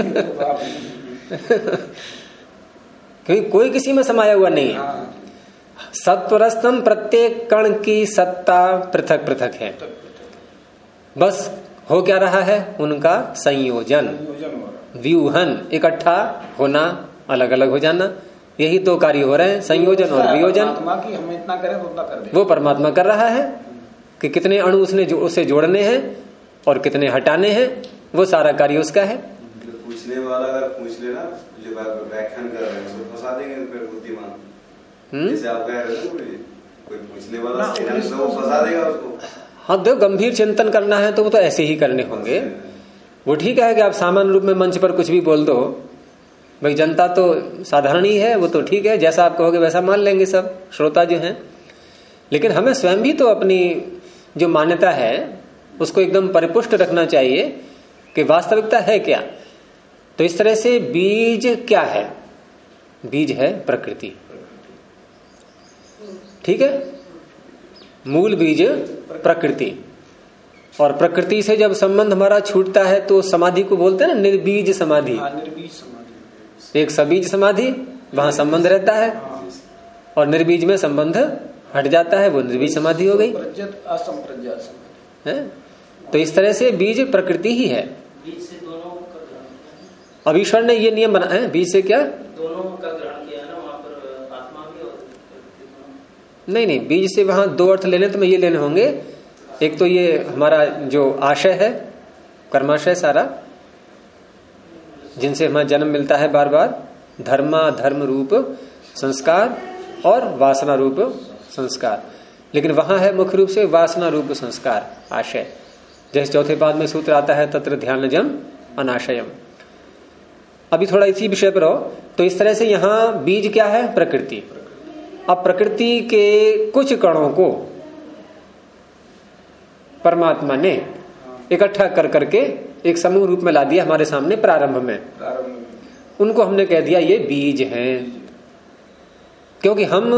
A: क्योंकि कोई किसी में समाया हुआ नहीं है। सत्वरस्तम प्रत्येक कण की सत्ता पृथक पृथक है, बस हो क्या रहा है उनका संयोजन, व्यूहन, इकट्ठा होना, अलग अलग हो जाना, यही 2 कार्य हो रहे हैं, संयोजन और वियोजन।
D: हम इतना करें तो उतना कर दें।
A: वो परमात्मा कर रहा है कि कितने अणु उससे जोड़ने हैं और कितने हटाने हैं, वो सारा कार्य उसका है।
B: पूछने वाला अगर पूछ लेना जो व्याख्यान कर रहे हैं उसको फंसा देंगे फिर बुद्धिमान। जैसे आप कह रहे हो कोई पूछने वाला वो फंसा देगा उसको।
A: हाँ, दो गंभीर चिंतन करना है तो वो तो ऐसे ही करने होंगे। वो ठीक है कि आप सामान्य रूप में मंच पर कुछ भी बोल दो, भाई जनता तो साधारण ही है, वो तो ठीक है, जैसा आप कहोगे वैसा मान लेंगे सब श्रोता जो हैं। लेकिन हमें स्वयं भी तो अपनी जो मान्यता है उसको एकदम परिपुष्ट रखना चाहिए कि वास्तविकता है क्या। तो इस तरह से बीज क्या है? बीज है प्रकृति, ठीक है। मूल बीज प्रकृति, और प्रकृति से जब संबंध हमारा छूटता है तो समाधि को बोलते हैं ना निर्बीज समाधि।
D: निर्बीज समाधि,
A: एक सबीज समाधि, वहां संबंध रहता है, और निर्बीज में संबंध हट जाता है, वो निर्बीज समाधि हो गई है। तो इस तरह से बीज प्रकृति ही है।
C: बीज से दोनों का ग्रहण किया।
A: अब ईश्वर ने ये नियम बनाया है, बीज से क्या
C: दोनों का ग्रहण किया ना, वहां पर आत्मा भी और प्रकृति।
A: नहीं, बीज से वहां 2 अर्थ लेने तो मैं ये लेने होंगे। एक तो ये हमारा जो आशय है, कर्माशय सारा, जिनसे हमारा जन्म मिलता है बार बार, धर्म रूप संस्कार और वासना रूप संस्कार। लेकिन वहां है मुख्य रूप से वासना रूप संस्कार, आशय। जैसे चौथे पाद में सूत्र आता है तत्र ध्यानजम अनाशयम। अभी थोड़ा इसी विषय पर हो। तो इस तरह से यहाँ बीज क्या है? प्रकृति। अब प्रकृति के कुछ कणों को परमात्मा ने इकट्ठा कर करके एक समूह रूप में ला दिया हमारे सामने प्रारंभ में। उनको हमने कह दिया ये बीज हैं। क्योंकि हम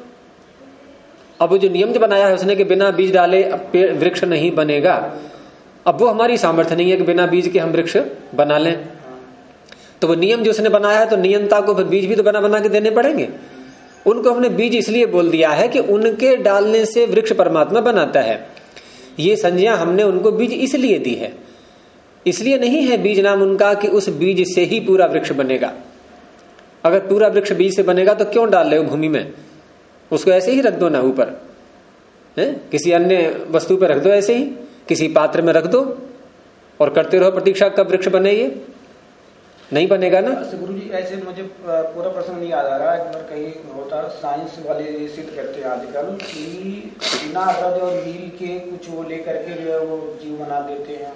A: अब जो नियम जो बनाया है उसने कि बिना बीज डाले वृक्ष नहीं बनेगा, अब वो हमारी सामर्थ्य नहीं है कि बिना बीज के हम वृक्ष बना लें। तो वो नियम जो उसने बनाया है तो नियंता को बीज भी तो बना के देने पड़ेंगे। उनको हमने बीज इसलिए बोल दिया है कि उनके डालने से वृक्ष परमात्मा बनाता है। ये संज्ञा हमने उनको बीज इसलिए दी है, इसलिए नहीं है बीज नाम उनका कि उस बीज से ही पूरा वृक्ष बनेगा। अगर पूरा वृक्ष बीज से बनेगा तो क्यों डाल रहे हो भूमि में? उसको ऐसे ही रख दो ना ऊपर, किसी अन्य वस्तु पर रख दो, ऐसे ही किसी पात्र में रख दो और करते रहो प्रतीक्षा कब वृक्ष बने। ये नहीं बनेगा ना।
D: गुरुजी ऐसे मुझे पूरा प्रश्न नहीं याद आ रहा, एक बार कहीं होता साइंस वाले सिद्ध करते हैं आजकल कि बिना रज और नील के कुछ वो लेकर के जो है वो जीव बना देते हैं।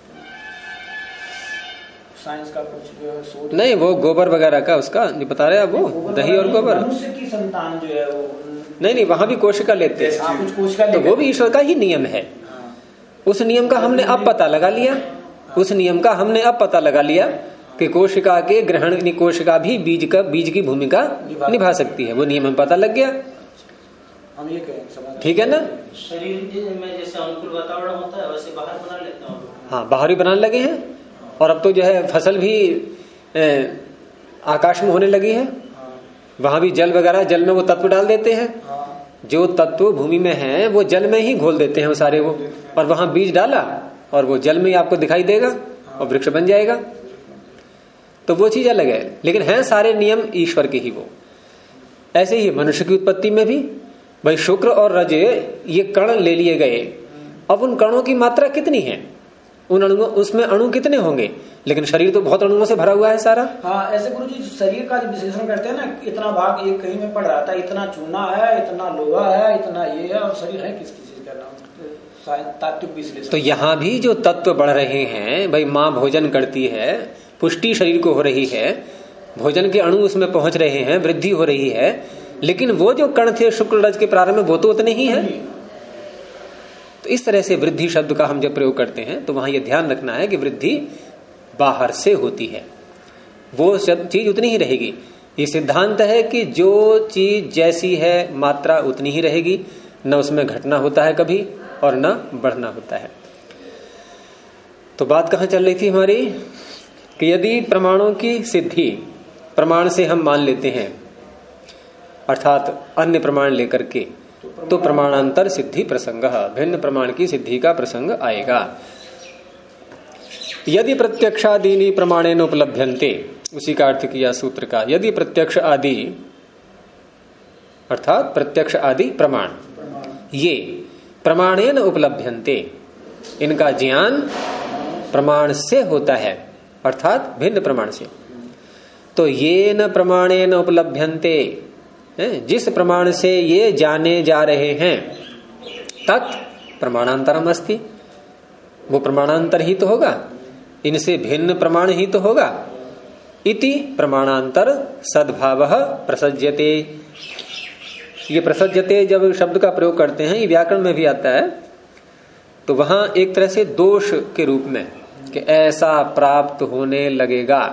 D: साइंस का कुछ सोच
A: नहीं, वो गोबर वगैरह का उसका नहीं बता रहे आप, वो दही और गोबर।
D: मनुष्य की संतान जो है वो
A: नहीं, वहां भी कोशिका लेते हैं, तो वो भी ईश्वर का ही नियम है। उस नियम का हमने अब पता लगा लिया, उस नियम का हमने अब पता लगा लिया कि कोशिका के ग्रहण कोशिका भी बीज की भूमिका निभा सकती है। वो नियम हमें पता लग गया,
D: हम ये कहें,
A: ठीक है ना।
C: शरीर में जैसे अनुकूल वातावरण होता है वैसे बाहर बना लेते हैं।
A: हाँ, बाहर भी बनाने लगे हैं, और अब तो जो है फसल भी आकाश में होने लगी है। वहां भी जल वगैरह, जल में वो तत्व डाल देते हैं, जो तत्व भूमि में है वो जल में ही घोल देते हैं वो सारे वो, और वहां बीज डाला और वो जल में ही आपको दिखाई देगा और वृक्ष बन जाएगा। तो वो चीज अलग है, लेकिन है सारे नियम ईश्वर के ही वो। ऐसे ही मनुष्य की उत्पत्ति में भी भाई शुक्र और रज ये कण ले लिए गए, अब उन कणों की मात्रा कितनी है, उन अणुओं, उसमें अणु कितने होंगे, लेकिन शरीर तो बहुत अणुओं से भरा हुआ है सारा।
D: हाँ, ऐसे गुरुजी शरीर का विश्लेषण करते हैं ना, इतना भाग एक कहीं में पड़ रहा था, इतना चूना है, इतना लोहा है, इतना ये है, और शरीर है किस चीज का नाम, तात्विक विश्लेषण।
A: तो यहाँ भी जो तत्व बढ़ रहे हैं, भाई माँ भोजन करती है, पुष्टि शरीर को हो रही है, भोजन के अणु उसमें पहुंच रहे हैं, वृद्धि हो रही है, लेकिन वो जो कण थे शुक्ल रज के प्रारंभ में वो तो उतने ही है। तो इस तरह से वृद्धि शब्द का हम जब प्रयोग करते हैं तो वहां ये ध्यान रखना है कि वृद्धि बाहर से होती है, वो सब चीज उतनी ही रहेगी। ये सिद्धांत है कि जो चीज जैसी है मात्रा उतनी ही रहेगी, न उसमें घटना होता है कभी और न बढ़ना होता है। तो बात कहां चल रही थी हमारी, कि यदि प्रमाणों की सिद्धि प्रमाण से हम मान लेते हैं, अर्थात अन्य प्रमाण लेकर के, तो प्रमाणांतर सिद्धि प्रसंग, भिन्न प्रमाण की सिद्धि का प्रसंग आएगा। यदि प्रत्यक्षादीनि प्रमाणेन उपलभ्यन्ते, उसी का अर्थ किया सूत्र का, यदि प्रत्यक्ष आदि अर्थात प्रत्यक्ष आदि प्रमाण ये प्रमाणेन उपलभ्यन्ते, इनका ज्ञान प्रमाण से होता है, अर्थात भिन्न प्रमाण से। तो ये न प्रमाणेन उपलभ्यन्ते, जिस प्रमाण से ये जाने जा रहे हैं, तत् प्रमाणांतरम अस्ति, वो प्रमाणांतर ही तो होगा, इनसे भिन्न प्रमाण ही तो होगा। इति प्रमाणांतर सद्भावः प्रसज्यते, ये प्रसज्यते जब शब्द का प्रयोग करते हैं, ये व्याकरण में भी आता है, तो वहां एक तरह से दोष के रूप में कि ऐसा प्राप्त होने लगेगा,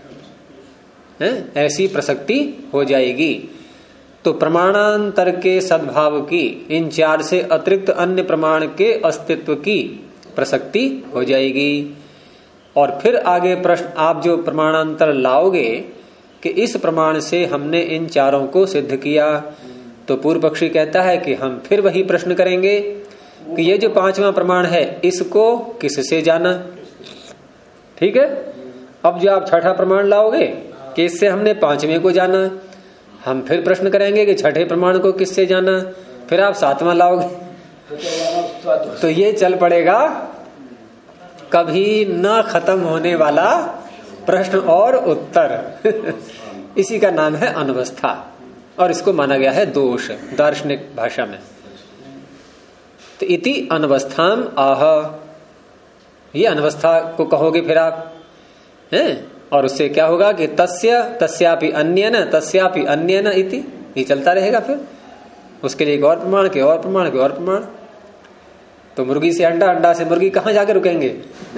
A: ऐसी प्रसक्ति हो जाएगी। तो प्रमाणांतर के सद्भाव की, इन चार से अतिरिक्त अन्य प्रमाण के अस्तित्व की प्रसक्ति हो जाएगी। और फिर आगे प्रश्न आप जो प्रमाणांतर लाओगे कि इस प्रमाण से हमने इन चारों को सिद्ध किया, तो पूर्व पक्षी कहता है कि हम फिर वही प्रश्न करेंगे कि ये जो पांचवा प्रमाण है इसको किससे जाना। ठीक है, अब जो आप छठा प्रमाण लाओगे कि इससे हमने पांचवें को जाना, हम फिर प्रश्न करेंगे कि छठे प्रमाण को किससे जाना, फिर आप सातवां लाओगे, तो ये चल पड़ेगा कभी न खत्म होने वाला प्रश्न और उत्तर। इसी का नाम है अनवस्था, और इसको माना गया है दोष दार्शनिक भाषा में। तो इति अनवस्थाम आह, ये अनवस्था को कहोगे फिर आप हैं, और उससे क्या होगा कि तस्य तस्यापि अन्यन तस्यापि अन्यन इति, ये चलता रहेगा। फिर उसके लिए एक और प्रमाण के और प्रमाण के और प्रमाण। तो मुर्गी से अंडा, अंडा से मुर्गी, कहां जाके रुकेंगे?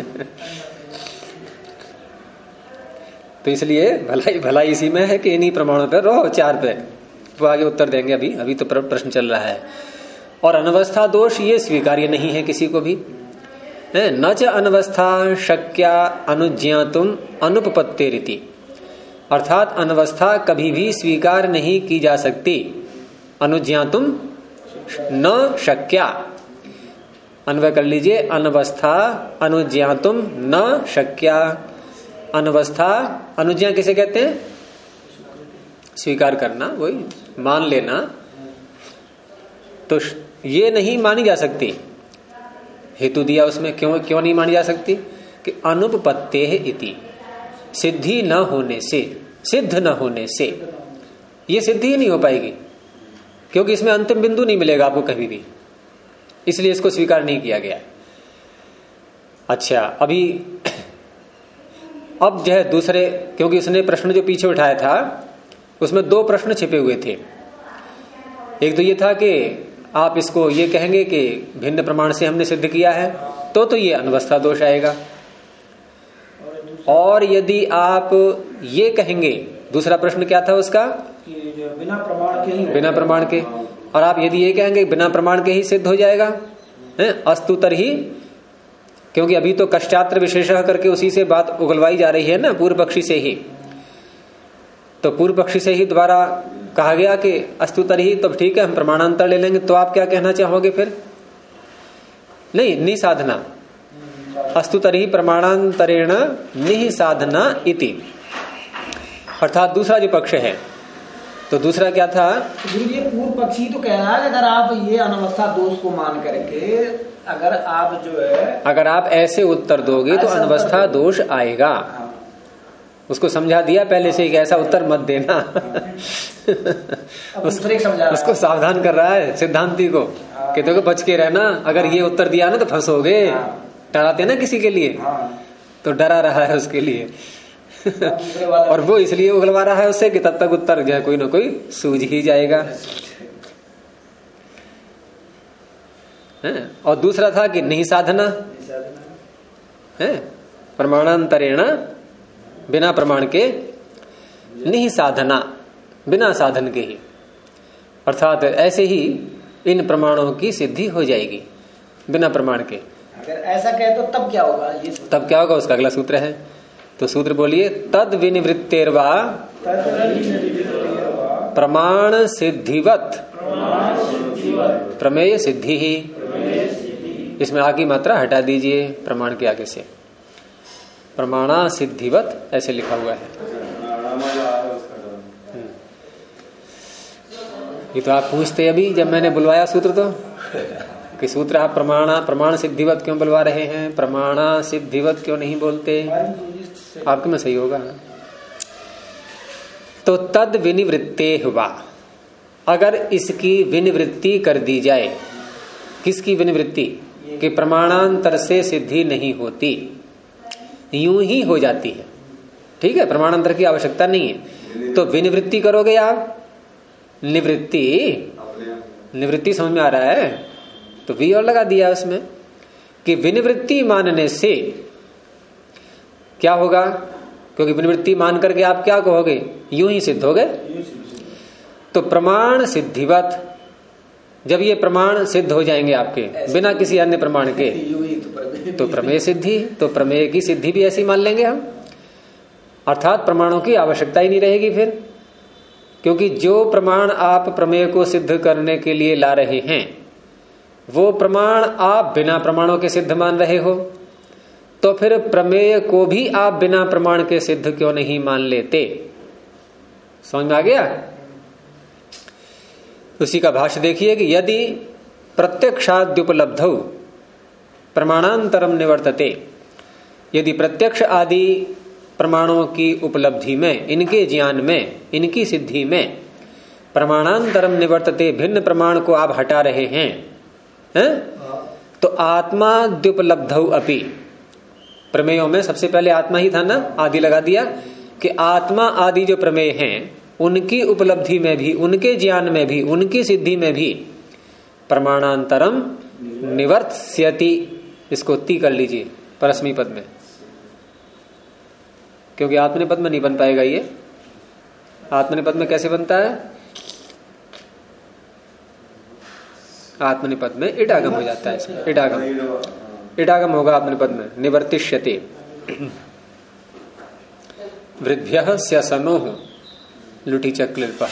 A: तो इसलिए भलाई भलाई इसी में है कि इन्हीं प्रमाणों पर रहो, चार पे। तो आगे उत्तर देंगे, अभी तो प्रश्न चल रहा है। और अनवस्था दोष ये स्वीकार्य नहीं है किसी को भी, न च अनवस्था शक्या अनुज्ञातुम अनुपपत्तेरिति, अर्थात अनवस्था कभी भी स्वीकार नहीं की जा सकती। अनुज्ञातुम न शक्या, अन्वय कर लीजिए, अनवस्था अनुज्ञातुम न शक्या। अनवस्था, अनुज्ञा किसे कहते हैं? स्वीकार करना, वही मान लेना। तो ये नहीं मानी जा सकती। हेतु दिया उसमें, क्यों नहीं मानी जा सकती? कि अनुपपत्ते इति, सिद्धि न होने से, सिद्ध न होने से ये सिद्धि ही नहीं हो पाएगी, क्योंकि इसमें अंतिम बिंदु नहीं मिलेगा आपको कभी भी, इसलिए इसको स्वीकार नहीं किया गया। अच्छा, अभी अब जो है दूसरे, क्योंकि उसने प्रश्न जो पीछे उठाया था उसमें दो प्रश्न छिपे हुए थे। एक तो ये था कि आप इसको ये कहेंगे कि भिन्न प्रमाण से हमने सिद्ध किया है, तो ये अनवस्था दोष आएगा। और यदि आप ये कहेंगे, दूसरा प्रश्न क्या था उसका,
D: कि जो बिना प्रमाण के ही
A: बिना प्रमाण के, और आप यदि ये कहेंगे बिना प्रमाण के ही सिद्ध हो जाएगा, है अस्तु तरही, क्योंकि अभी तो कश्चात्र विशेषः करके उसी से बात उगलवाई जा रही है ना, पूर्व पक्षी से ही, तो पूर्व पक्षी से ही द्वारा कहा गया कि अस्तु तरही, तो ठीक है हम प्रमाणांतर ले लेंगे। तो आप क्या कहना चाहोगे फिर? नहीं, निसाधना, अस्तु तरही प्रमाणांतरेण निसाधना इति, अर्थात दूसरा जो पक्ष है, तो दूसरा क्या था?
D: गुरु जी पूर्व पक्षी तो कह रहा है अगर आप ये अनवस्था दोष को मान करके अगर आप जो है,
A: अगर आप ऐसे उत्तर दोगे तो अनवस्था दोष आएगा।
D: हाँ।
A: उसको समझा दिया पहले से कि ऐसा उत्तर मत देना। उसको सावधान कर रहा है सिद्धांती को कि देखो बच के रहना, अगर ये उत्तर दिया ना तो फंसोगे। डराते ना किसी के लिए, तो डरा रहा है उसके लिए। और वो इसलिए उगलवा रहा है उससे कि तब तक उत्तर जो है कोई ना कोई सूझ ही जाएगा। और दूसरा था कि नहीं साधना है, प्रमाणांतरेण बिना प्रमाण के, नहीं साधना बिना साधन के ही, अर्थात ऐसे ही इन प्रमाणों की सिद्धि हो जाएगी बिना प्रमाण के।
D: अगर ऐसा कहे तो तब क्या होगा? ये
A: तब क्या होगा उसका अगला सूत्र है, तो सूत्र बोलिए, तद विनिवृत्तेर्वा प्रमाण सिद्धिवत प्रमेय सिद्धि ही। इसमें आगे मात्रा हटा दीजिए प्रमाण के आगे से, प्रमाणा सिद्धिवत ऐसे लिखा हुआ है। ये तो आप पूछते अभी जब मैंने बुलवाया सूत्र, तो कि सूत्र आप प्रमाण सिद्धिवत क्यों बुलवा रहे हैं, प्रमाणा सिद्धिवत क्यों नहीं बोलते? आपके में सही होगा। तो तद विनिवृत्ते हुआ, अगर इसकी विनिवृत्ति कर दी जाए, किसकी विनिवृत्ति? कि प्रमाणांतर से सिद्धि नहीं होती, यूं ही हो जाती है, ठीक है, प्रमाणांतर की आवश्यकता नहीं है। तो विनिवृत्ति करोगे आप, निवृत्ति समझ में आ रहा है, तो वी और लगा दिया उसमें कि विनिवृत्ति मानने से क्या होगा, क्योंकि विनिवृत्ति मान करके आप क्या कहोगे, यूं ही सिद्ध हो गए। तो प्रमाण सिद्धिवत, जब ये प्रमाण सिद्ध हो जाएंगे आपके बिना किसी अन्य प्रमाण के, तो प्रमेय सिद्धि, तो प्रमेय की सिद्धि भी ऐसी मान लेंगे हम, अर्थात प्रमाणों की आवश्यकता ही नहीं रहेगी फिर, क्योंकि जो प्रमाण आप प्रमेय को सिद्ध करने के लिए ला रहे हैं वो प्रमाण आप बिना प्रमाणों के सिद्ध मान रहे हो, तो फिर प्रमेय को भी आप बिना प्रमाण के सिद्ध क्यों नहीं मान लेते? समझ में आ गया? उसी का भाष्य देखिए कि यदि प्रत्यक्षाद्युपलब्धौ प्रमाणांतरम निवर्तते, यदि प्रत्यक्ष आदि प्रमाणों की उपलब्धि में, इनके ज्ञान में, इनकी सिद्धि में प्रमाणांतरम निवर्तते, भिन्न प्रमाण को आप हटा रहे हैं, तो आत्मा द्युपलब्धौ अपि, प्रमेयों में सबसे पहले आत्मा ही था ना, आदि लगा दिया कि आत्मा आदि जो प्रमेय हैं उनकी उपलब्धि में भी, उनके ज्ञान में भी, उनकी सिद्धि में भी प्रमाणांतरम निवर्त्स्यति, इसको ती कर लीजिए परस्मी पद में, क्योंकि आत्मनेपद में नहीं बन पाएगा ये। आत्मनेपद में कैसे बनता है? आत्मनेपद में इडागम हो जाता है, इसमें इडागम होगा आत्मनेपद में, निवर्तिष्यति। वृद्भ्यः स्यसनोः लुटी चक्लिल्पः,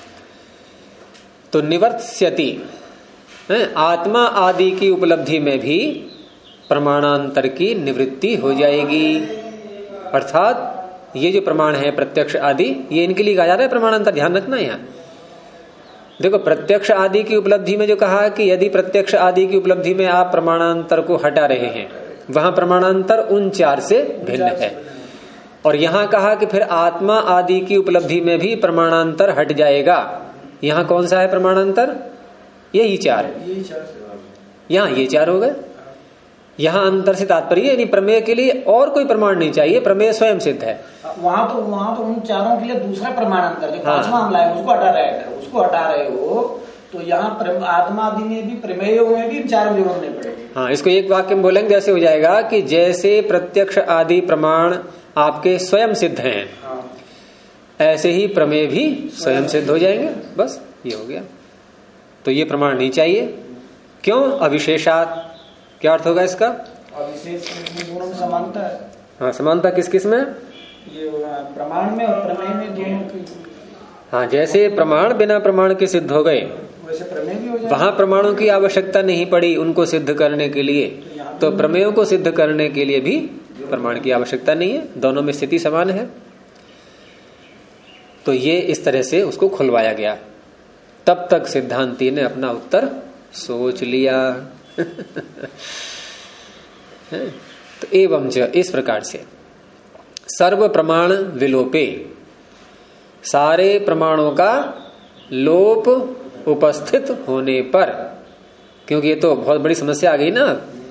A: तो निवर्त्स्यति, आत्मा आदि की उपलब्धि में भी प्रमाणांतर की निवृत्ति हो जाएगी। अर्थात ये जो प्रमाण है प्रत्यक्ष आदि, ये इनके लिए कहा जा रहा है प्रमाणांतर, ध्यान रखना। यहाँ देखो प्रत्यक्ष आदि की उपलब्धि में जो कहा कि यदि प्रत्यक्ष आदि की उपलब्धि में आप प्रमाणांतर को हटा रहे हैं, वहां प्रमाणांतर उन चार से भिन्न है। और यहां कहा कि फिर आत्मा आदि की उपलब्धि में भी प्रमाणांतर हट जाएगा। यहां कौन सा है प्रमाणांतर? यही चार, यहां ये चार हो गए। यहां अंतर से तात्पर्य यानी प्रमेय के लिए और कोई प्रमाण नहीं चाहिए, प्रमेय स्वयं सिद्ध है।
D: वहां तो उन चारों के लिए दूसरा प्रमाणांतर जो पांचवा हमला है उसको हटा रहे हो, तो यहाँ आत्मा आदि में भी प्रमेयों में भी चार जोड़ने पड़ेंगे।
A: हाँ, इसको एक वाक्य में बोलेंगे, जैसे हो जाएगा कि जैसे प्रत्यक्ष आदि प्रमाण आपके स्वयं सिद्ध हैं, ऐसे ही प्रमेय भी स्वयं सिद्ध हो जाएंगे। बस ये हो गया। तो ये प्रमाण नहीं चाहिए। क्यों? अविशेषात। क्या अर्थ होगा इसका?
D: अविशेष दोनों में समानता है।
A: हाँ, समानता किस किस में?
D: ये प्रमाण में और प्रमेय में दोनों की।
A: हाँ, जैसे प्रमाण बिना प्रमाण के सिद्ध हो गए
D: वैसे प्रमेय भी हो जाए।
A: वहां प्रमाणों की आवश्यकता नहीं पड़ी उनको सिद्ध करने के लिए, तो प्रमेयों को सिद्ध करने के लिए भी प्रमाण की आवश्यकता नहीं है। दोनों में स्थिति समान है। तो ये इस तरह से उसको खुलवाया गया। तब तक सिद्धांती ने अपना उत्तर सोच लिया। तो एवं च, इस प्रकार से सर्व प्रमाण विलोपे, सारे प्रमाणों का लोप उपस्थित होने पर, क्योंकि ये तो बहुत बड़ी समस्या आ गई ना,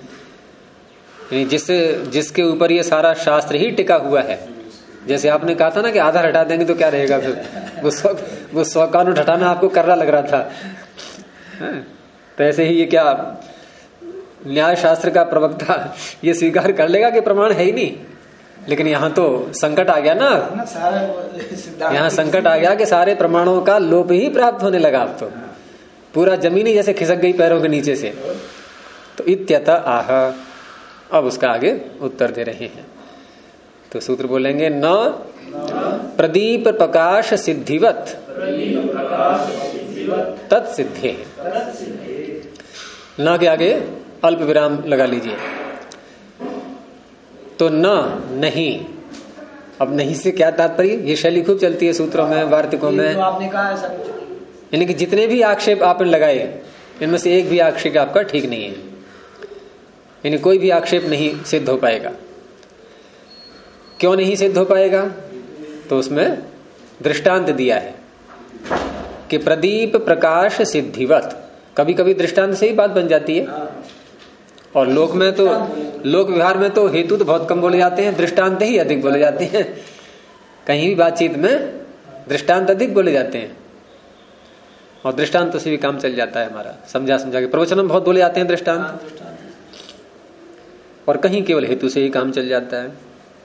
A: जिसके ऊपर ये सारा शास्त्र ही टिका हुआ है। जैसे आपने कहा था ना कि आधा हटा देंगे तो क्या रहेगा, फिर वो 100 कानून हटाना आपको कर्रा लग रहा था। तो ऐसे ही ये क्या न्याय शास्त्र का प्रवक्ता ये स्वीकार कर लेगा कि प्रमाण है ही नहीं। लेकिन यहाँ तो संकट आ गया ना, यहाँ संकट आ गया कि सारे प्रमाणों का लोप ही प्राप्त होने लगा। अब तो पूरा जमीन ही जैसे खिसक गई पैरों के नीचे से। तो इत्यतः आह, अब उसका आगे उत्तर दे रहे हैं। तो सूत्र बोलेंगे, न प्रदीप प्रकाश सिद्धिवत तत्सिद्धे। न के आगे अल्प विराम लगा लीजिए। तो न, नहीं। अब नहीं से क्या तात्पर्य? ये शैली खूब चलती है सूत्रों में, वार्तिकों में।
D: तो आपने कहा ऐसा कुछ,
A: यानी कि जितने भी आक्षेप आपने लगाए इनमें से एक भी आक्षेप आपका ठीक नहीं है, यानी कोई भी आक्षेप नहीं सिद्ध हो पाएगा। क्यों नहीं सिद्ध हो पाएगा? तो उसमें दृष्टांत दिया है कि प्रदीप प्रकाश सिद्धिवत। कभी कभी दृष्टांत से ही बात बन जाती है, और लोक में तो, लोक व्यवहार में तो हेतु तो बहुत कम बोले जाते हैं, दृष्टांत ही अधिक बोले जाते हैं। कहीं भी बातचीत में दृष्टांत अधिक बोले जाते हैं, और दृष्टांत से भी काम चल जाता है हमारा, समझा के। प्रवचन में बहुत बोले जाते हैं दृष्टांत, और कहीं केवल हेतु से ही काम चल जाता है।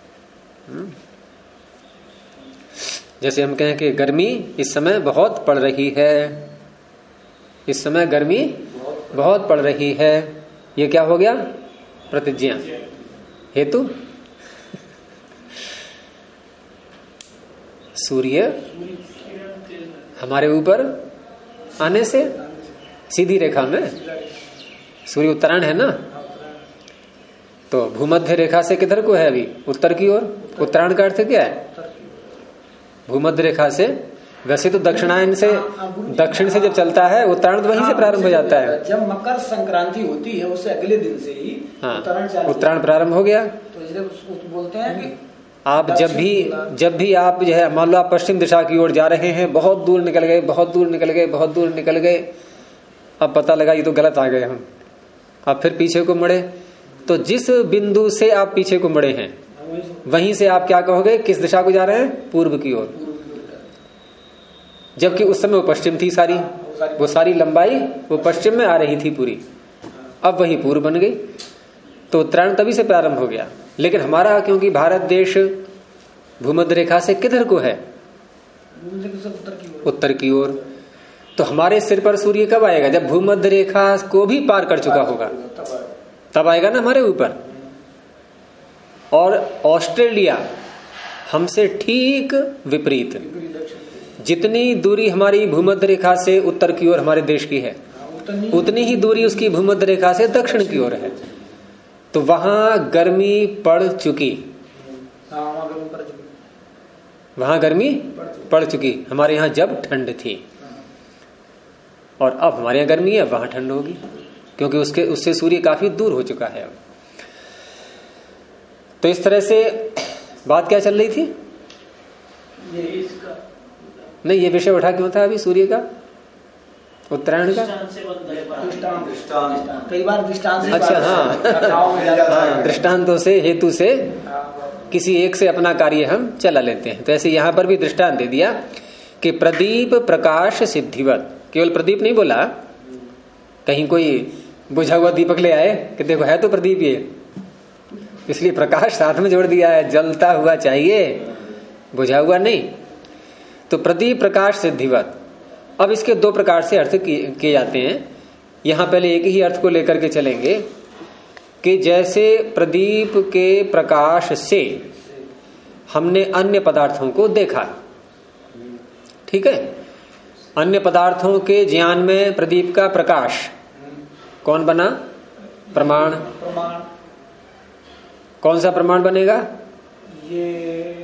A: जैसे हम कहें कि गर्मी इस समय बहुत पड़ रही है, इस समय गर्मी बहुत पड़ रही है, ये क्या हो गया? प्रतिज्ञा। हेतु सूर्य हमारे ऊपर आने से, सीधी रेखा में सूर्य उत्तरायण है ना, तो भूमध्य रेखा से किधर को है? अभी उत्तर की ओर। उत्तरायण का अर्थ क्या है? भूमध्य रेखा से। वैसे तो दक्षिणायन से, दक्षिण से जब चलता है उत्तरायण तो वहीं से प्रारंभ हो जाता है।
D: जब मकर संक्रांति होती है उससे अगले दिन से ही
A: उत्तरायण प्रारंभ हो गया।
D: तो इसलिए बोलते हैं कि
A: आप जब भी आप जो है, मान लो आप पश्चिम दिशा की ओर जा रहे हैं, बहुत दूर निकल गए, बहुत दूर निकल गए, अब पता लगा ये तो गलत आ गए हम, अब फिर पीछे को मुड़े, तो जिस बिंदु से आप पीछे को मुड़े हैं वहीं से आप क्या कहोगे? किस दिशा को जा रहे हैं? पूर्व की ओर। जबकि उस समय वो पश्चिम थी सारी, वो सारी लंबाई वो पश्चिम में आ रही थी पूरी, अब वही पूर्व बन गई। तो उत्तरायण तभी से प्रारंभ हो गया। लेकिन हमारा, क्योंकि भारत देश भूमध्य रेखा से किधर को है? उत्तर की ओर। तो हमारे सिर पर सूर्य कब आएगा? जब भूमध्य रेखा को भी पार कर चुका होगा, तब आएगा ना हमारे ऊपर। और ऑस्ट्रेलिया हमसे ठीक विपरीत, जितनी दूरी हमारी भूमध्य रेखा से उत्तर की ओर हमारे देश की है, उतनी ही दूरी उसकी भूमध्य रेखा से दक्षिण की ओर है। तो वहां गर्मी पड़ चुकी, वहां गर्मी पड़ चुकी। हमारे यहाँ जब ठंड थी, और अब हमारे यहाँ गर्मी है, वहां ठंड होगी, क्योंकि उससे सूर्य काफी दूर हो चुका है। तो इस तरह से बात क्या चल रही थी?
C: ये इसका
A: नहीं, ये विषय उठा क्यों था अभी सूर्य का, उत्तरायण का?
D: कई बार दृष्टांत।
A: अच्छा, हाँ, दृष्टांतों से, हेतु से किसी एक से अपना कार्य हम चला लेते हैं। तो ऐसे यहाँ पर भी दृष्टांत दे दिया कि प्रदीप प्रकाश सिद्धिवत। केवल प्रदीप नहीं बोला, कहीं कोई बुझा हुआ दीपक ले आए कि देखो है तो प्रदीप ये, इसलिए प्रकाश साथ में जोड़ दिया है, जलता हुआ चाहिए, बुझा हुआ नहीं। तो प्रदीप प्रकाश सिद्धिवत। अब इसके दो प्रकार से अर्थ किए जाते हैं। यहां पहले एक ही अर्थ को लेकर के चलेंगे कि जैसे प्रदीप के प्रकाश से हमने अन्य पदार्थों को देखा, ठीक है, अन्य पदार्थों के ज्ञान में प्रदीप का प्रकाश कौन बना? प्रमाण। कौन सा प्रमाण बनेगा?
D: ये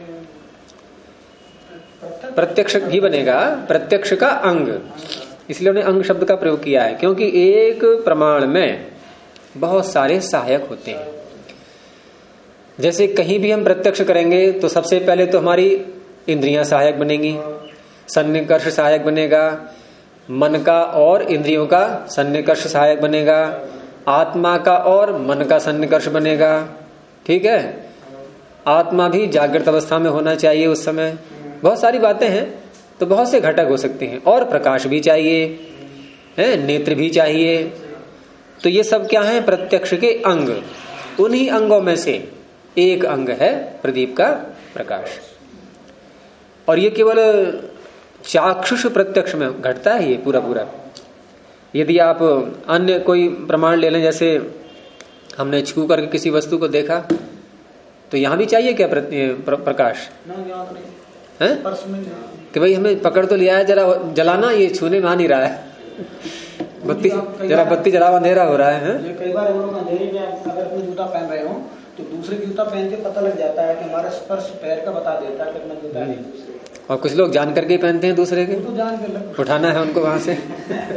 A: प्रत्यक्ष ही बनेगा, प्रत्यक्ष का अंग। इसलिए उन्हें अंग शब्द का प्रयोग किया है, क्योंकि एक प्रमाण में बहुत सारे सहायक होते हैं। जैसे कहीं भी हम प्रत्यक्ष करेंगे तो सबसे पहले तो हमारी इंद्रियां सहायक बनेंगी, सन्निकर्ष सहायक बनेगा, मन का और इंद्रियों का सन्निकर्ष सहायक बनेगा, आत्मा का और मन का सन्निकर्ष बनेगा, ठीक है। आत्मा भी जागृत अवस्था में होना चाहिए उस समय। बहुत सारी बातें हैं, तो बहुत से घटक हो सकते हैं। और प्रकाश भी चाहिए है, नेत्र भी चाहिए। तो ये सब क्या है? प्रत्यक्ष के अंग। उन्हीं अंगों में से एक अंग है प्रदीप का प्रकाश। और ये केवल चाक्षुष प्रत्यक्ष में घटता है ये पूरा पूरा। यदि आप अन्य कोई प्रमाण ले लें, जैसे हमने छू करके किसी वस्तु को देखा, तो यहां भी चाहिए क्या प्रकाश? है कि भाई हमें पकड़ तो लिया है, जरा जलाना, ये छूने में आ नहीं रहा है, बत्ती जरा बत्ती जला, अंधेरा हो रहा है।
D: कई बार हम लोग अंधेरे में अगर अपने जूता पहन रहे हो तो दूसरे जूता पहन के पता लग जाता है कि हमारा स्पर्श पैर का बता देता है कि अपना जूता नहीं।
A: और कुछ लोग जान करके पहनते हैं दूसरे के,
D: तो जान के
A: उठाना है उनको वहां से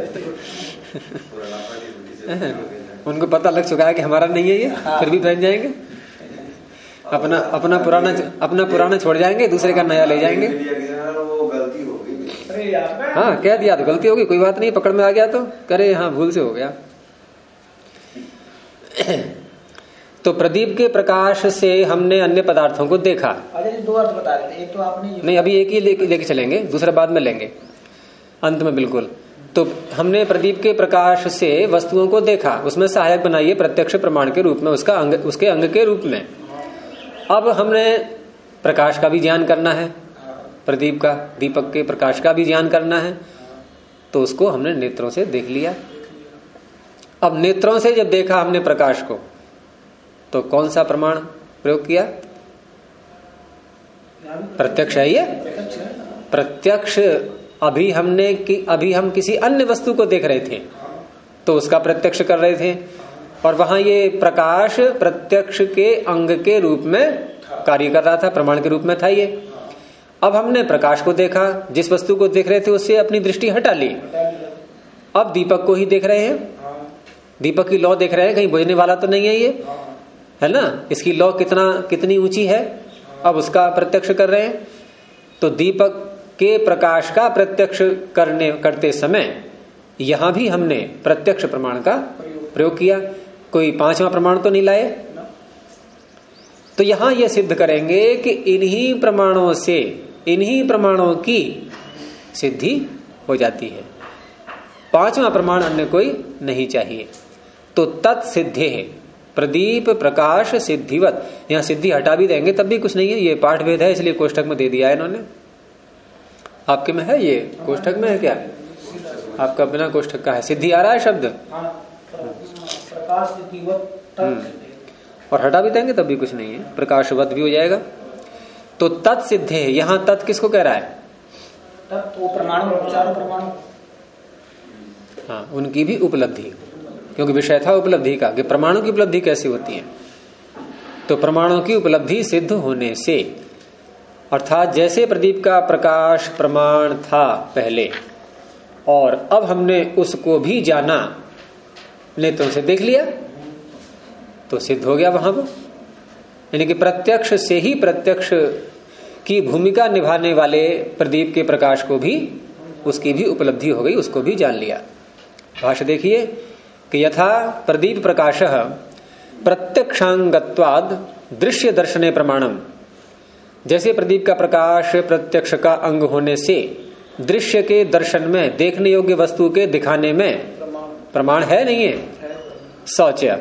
A: उनको पता लग चुका है कि हमारा नहीं है ये, फिर भी पहन जाएंगे। अपना पुराना छोड़ जाएंगे, दूसरे का नया ले जाएंगे। हाँ, कह दिया तो गलती होगी, कोई बात नहीं, पकड़ में आ गया तो करे, हाँ भूल से हो गया। तो प्रदीप के प्रकाश से हमने अन्य पदार्थों को देखा।
D: अरे दो अर्थ बता रहे थे, एक तो आपने
A: नहीं, अभी एक ही लेके चलेंगे, दूसरा बाद में लेंगे अंत में, बिल्कुल। तो हमने प्रदीप के प्रकाश से वस्तुओं को देखा, उसमें सहायक बनाइए प्रत्यक्ष प्रमाण के रूप में, उसका अंग, उसके अंग के रूप में। अब हमने प्रकाश का भी ज्ञान करना है, प्रदीप का, दीपक के प्रकाश का भी ज्ञान करना है, तो उसको हमने नेत्रों से देख लिया। अब नेत्रों से जब देखा हमने प्रकाश को, तो कौन सा प्रमाण प्रयोग किया? प्रत्यक्ष है ये, प्रत्यक्ष। अभी हम किसी अन्य वस्तु को देख रहे थे तो उसका प्रत्यक्ष कर रहे थे, और वहां ये प्रकाश प्रत्यक्ष के अंग के रूप में कार्य कर रहा था, प्रमाण के रूप में था ये। अब हमने प्रकाश को देखा, जिस वस्तु को देख रहे थे उससे अपनी दृष्टि हटा ली, अब दीपक को ही देख रहे हैं, दीपक की लौ देख रहे हैं, कहीं बुझने वाला तो नहीं है ये, है ना, इसकी लौ कितनी ऊंची है, अब उसका प्रत्यक्ष कर रहे हैं। तो दीपक के प्रकाश का प्रत्यक्ष करते समय यहां भी हमने प्रत्यक्ष प्रमाण का प्रयोग किया। कोई पांचवा प्रमाण तो नहीं लाए। तो यहां यह सिद्ध करेंगे कि इन्हीं प्रमाणों की सिद्धि हो जाती है, पांचवा प्रमाण अन्य कोई नहीं चाहिए। तो तत्सिद्धे है प्रदीप प्रकाश सिद्धिवत। यहां सिद्धि हटा भी देंगे तब भी कुछ नहीं है, ये पाठ भेद है, इसलिए कोष्ठक में दे दिया है इन्होंने। आपके में है ये कोष्ठक में है क्या? आपका बिना कोष्ठक का है, सिद्धि आ रहा है शब्द,
D: प्रकाश सिद्धिवत,
A: और हटा भी देंगे तब भी कुछ नहीं है, प्रकाशवत भी हो जाएगा। तो तत्सिद्धे, यहां तत् किसको कह रहा है?
D: तत् वो प्रमाण, चारों प्रमाण,
A: हाँ, उनकी भी उपलब्धि, क्योंकि विषय था उपलब्धि का कि प्रमाणों की उपलब्धि कैसे होती है। तो प्रमाणों की उपलब्धि सिद्ध होने से, अर्थात जैसे प्रदीप का प्रकाश प्रमाण था पहले, और अब हमने उसको भी जाना, नेत्रों से देख लिया, तो सिद्ध हो गया वहां पर। यानी कि प्रत्यक्ष से ही प्रत्यक्ष की भूमिका निभाने वाले प्रदीप के प्रकाश को भी, उसकी भी उपलब्धि हो गई, उसको भी जान लिया। भाष्य देखिए कि यथा प्रदीप प्रकाशः प्रत्यक्षांगत्वाद दृश्य दर्शने प्रमाणम। जैसे प्रदीप का प्रकाश प्रत्यक्ष का अंग होने से दृश्य के दर्शन में, देखने योग्य वस्तु के दिखाने में प्रमाण है, नहीं है, शौच,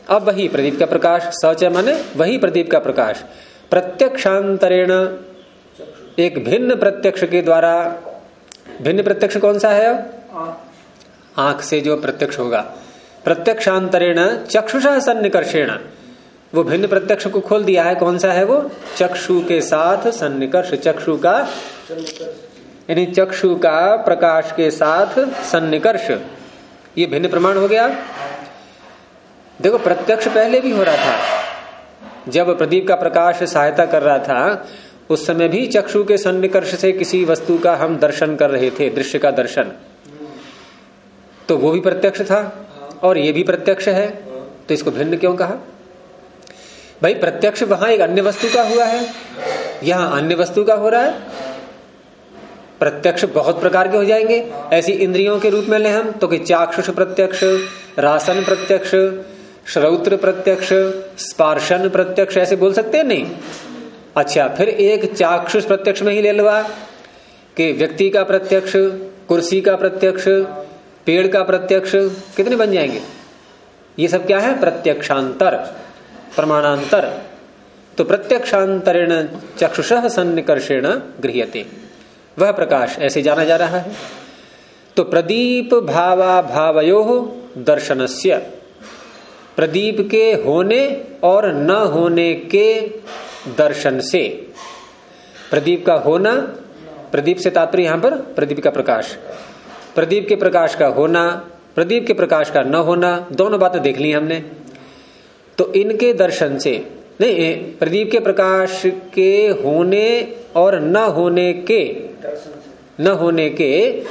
A: अब वही प्रदीप का प्रकाश, सच माने वही प्रदीप का प्रकाश प्रत्यक्षांतरेण, एक भिन्न प्रत्यक्ष के द्वारा, भिन्न प्रत्यक्ष कौन सा है? आंख से जो प्रत्यक्ष होगा, प्रत्यक्षांतरेण चक्षुषा सन्निकर्षेण, वो भिन्न प्रत्यक्ष को खोल दिया है। कौन सा है वो? चक्षु के साथ सन्निकर्ष, चक्षु का यानी चक्षु का प्रकाश के साथ सन्निकर्ष, ये भिन्न प्रमाण हो गया। देखो प्रत्यक्ष पहले भी हो रहा था, जब प्रदीप का प्रकाश सहायता कर रहा था उस समय भी चक्षु के सन्निकर्ष से किसी वस्तु का हम दर्शन कर रहे थे, दृश्य का दर्शन, तो वो भी प्रत्यक्ष था और ये भी प्रत्यक्ष है, तो इसको भिन्न क्यों कहा? भाई प्रत्यक्ष वहां एक अन्य वस्तु का हुआ है, यहां अन्य वस्तु का हो रहा है। प्रत्यक्ष बहुत प्रकार के हो जाएंगे, ऐसी इंद्रियों के रूप में ले हम तो कि चाक्षुष प्रत्यक्ष, रासन प्रत्यक्ष, श्रौत्र प्रत्यक्ष, स्पर्शन प्रत्यक्ष, ऐसे बोल सकते हैं नहीं? अच्छा, फिर एक चाक्षुष प्रत्यक्ष में ही ले लो कि व्यक्ति का प्रत्यक्ष, कुर्सी का प्रत्यक्ष, पेड़ का प्रत्यक्ष, कितने बन जाएंगे? ये सब क्या है? प्रत्यक्षांतर, प्रमाणांतर। तो प्रत्यक्षांतरेण चक्षुषः सन्निकर्षेण गृह्यते, वह प्रकाश ऐसे जाना जा रहा है। तो प्रदीप भावा भावयोः दर्शनस्य, प्रदीप के होने और न होने के दर्शन से, प्रदीप का होना, प्रदीप से तात्पर्य यहां पर प्रदीप का प्रकाश, प्रदीप के प्रकाश का होना, प्रदीप के प्रकाश का न होना, दोनों बातें देख ली हमने। तो इनके दर्शन से नहीं, प्रदीप के प्रकाश के होने और न होने के, न होने के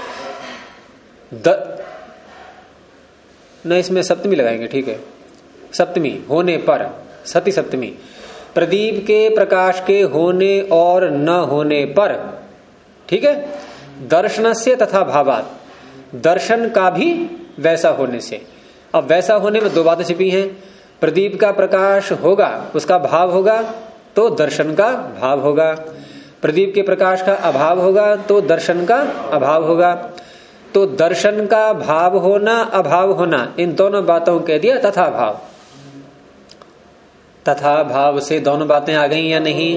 A: न, इसमें सप्तमी लगाएंगे, ठीक है, सप्तमी होने पर, सती सप्तमी, प्रदीप के प्रकाश के होने और न होने पर, ठीक है, दर्शनस्य तथा भावात, दर्शन का भी वैसा होने से। अब वैसा होने में दो बातें छिपी हैं, प्रदीप का प्रकाश होगा, उसका भाव होगा तो दर्शन का भाव होगा, प्रदीप के प्रकाश का अभाव होगा तो दर्शन का अभाव होगा। तो दर्शन का भाव होना, अभाव होना, इन दोनों बातों कह दिया तथा भाव। तथा भाव से दोनों बातें आ गई या नहीं?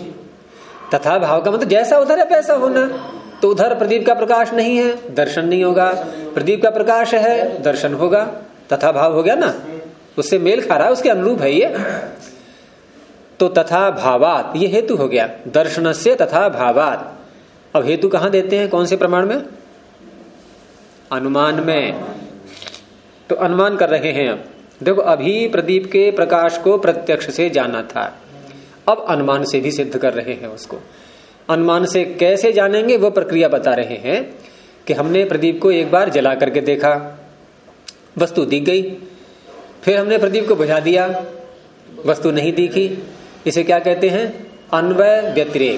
A: तथा भाव का मतलब जैसा उधर है वैसा होना। तो उधर प्रदीप का प्रकाश नहीं है, दर्शन नहीं होगा, प्रदीप का प्रकाश है, दर्शन होगा, तथा भाव हो गया ना, उससे मेल खा रहा है, उसके अनुरूप है ये। तो तथा भावात, ये हेतु हो गया, दर्शनस्य तथा भावात। अब हेतु कहां देते हैं, कौन से प्रमाण में? अनुमान में। तो अनुमान कर रहे हैं। अब देखो, अभी प्रदीप के प्रकाश को प्रत्यक्ष से जाना था, अब अनुमान से भी सिद्ध कर रहे हैं उसको। अनुमान से कैसे जानेंगे वो प्रक्रिया बता रहे हैं कि हमने प्रदीप को एक बार जला करके देखा, वस्तु दिख गई, फिर हमने प्रदीप को बुझा दिया, वस्तु नहीं दिखी, इसे क्या कहते हैं? अन्वय व्यतिरेक।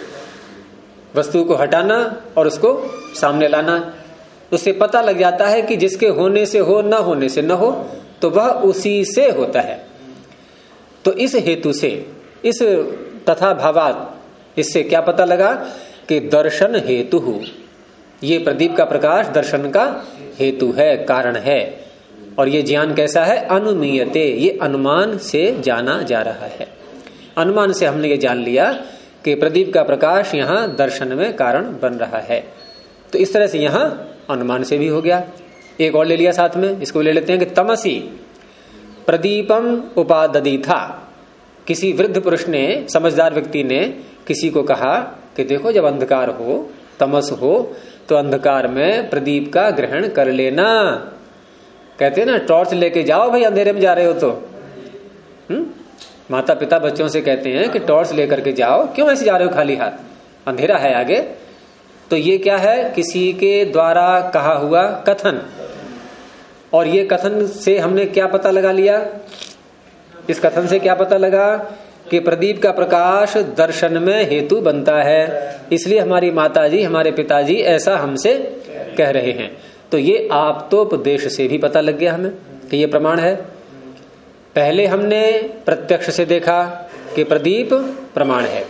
A: वस्तु को हटाना और उसको सामने लाना, उससे पता लग जाता है कि जिसके होने से हो, न होने से न हो, तो वह उसी से होता है। तो इस हेतु से, इस तथा भावात, इससे क्या पता लगा कि दर्शन हेतु, ये प्रदीप का प्रकाश दर्शन का हेतु है, कारण है। और ये ज्ञान कैसा है? अनुमीयते, ये अनुमान से जाना जा रहा है। अनुमान से हमने ये जान लिया कि प्रदीप का प्रकाश यहाँ दर्शन में कारण बन रहा है। तो इस तरह से यहाँ अनुमान से भी हो गया। एक और ले लिया साथ में, इसको ले लेते हैं कि तमसी प्रदीपम उपाददी था। किसी वृद्ध पुरुष ने, समझदार व्यक्ति ने किसी को कहा कि देखो, जब अंधकार हो, तमस हो, तो अंधकार में प्रदीप का ग्रहण कर लेना। कहते हैं ना, टॉर्च लेके जाओ भाई, अंधेरे में जा रहे हो तो। माता पिता बच्चों से कहते हैं कि टॉर्च लेकर के जाओ, क्यों ऐसे जा रहे हो खाली हाथ, अंधेरा है आगे। तो ये क्या है? किसी के द्वारा कहा हुआ कथन। और ये कथन से हमने क्या पता लगा लिया? इस कथन से क्या पता लगा कि प्रदीप का प्रकाश दर्शन में हेतु बनता है, इसलिए हमारी माताजी, हमारे पिताजी ऐसा हमसे कह रहे हैं। तो ये आप्तोपदेश से भी पता लग गया हमें कि ये प्रमाण है। पहले हमने प्रत्यक्ष से देखा कि प्रदीप प्रमाण है,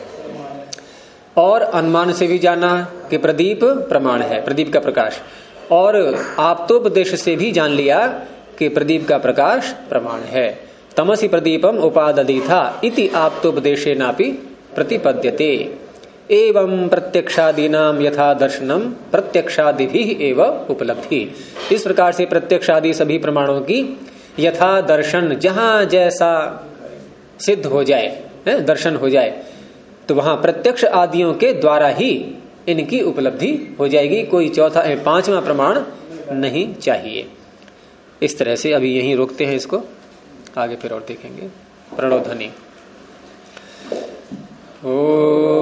A: और अनुमान से भी जाना कि प्रदीप प्रमाण है, प्रदीप का प्रकाश। और आप्तोपदेश से भी जान लिया कि प्रदीप का प्रकाश प्रमाण है। तमसि प्रदीपम उपादधि था इति आप्तोपदेशेनापि प्रतिपद्यते। एवं प्रत्यक्षादीनाम यथा दर्शनम प्रत्यक्षादिभिः एव उपलब्धि। इस प्रकार से प्रत्यक्षादि सभी प्रमाणों की यथा दर्शन, जहां जैसा सिद्ध हो जाए, दर्शन हो जाए, तो वहां प्रत्यक्ष आदियों के द्वारा ही इनकी उपलब्धि हो जाएगी। कोई चौथा पांचवा प्रमाण नहीं चाहिए। इस तरह से अभी यहीं रोकते हैं इसको, आगे फिर और देखेंगे। प्रणव ध्वनि। ओ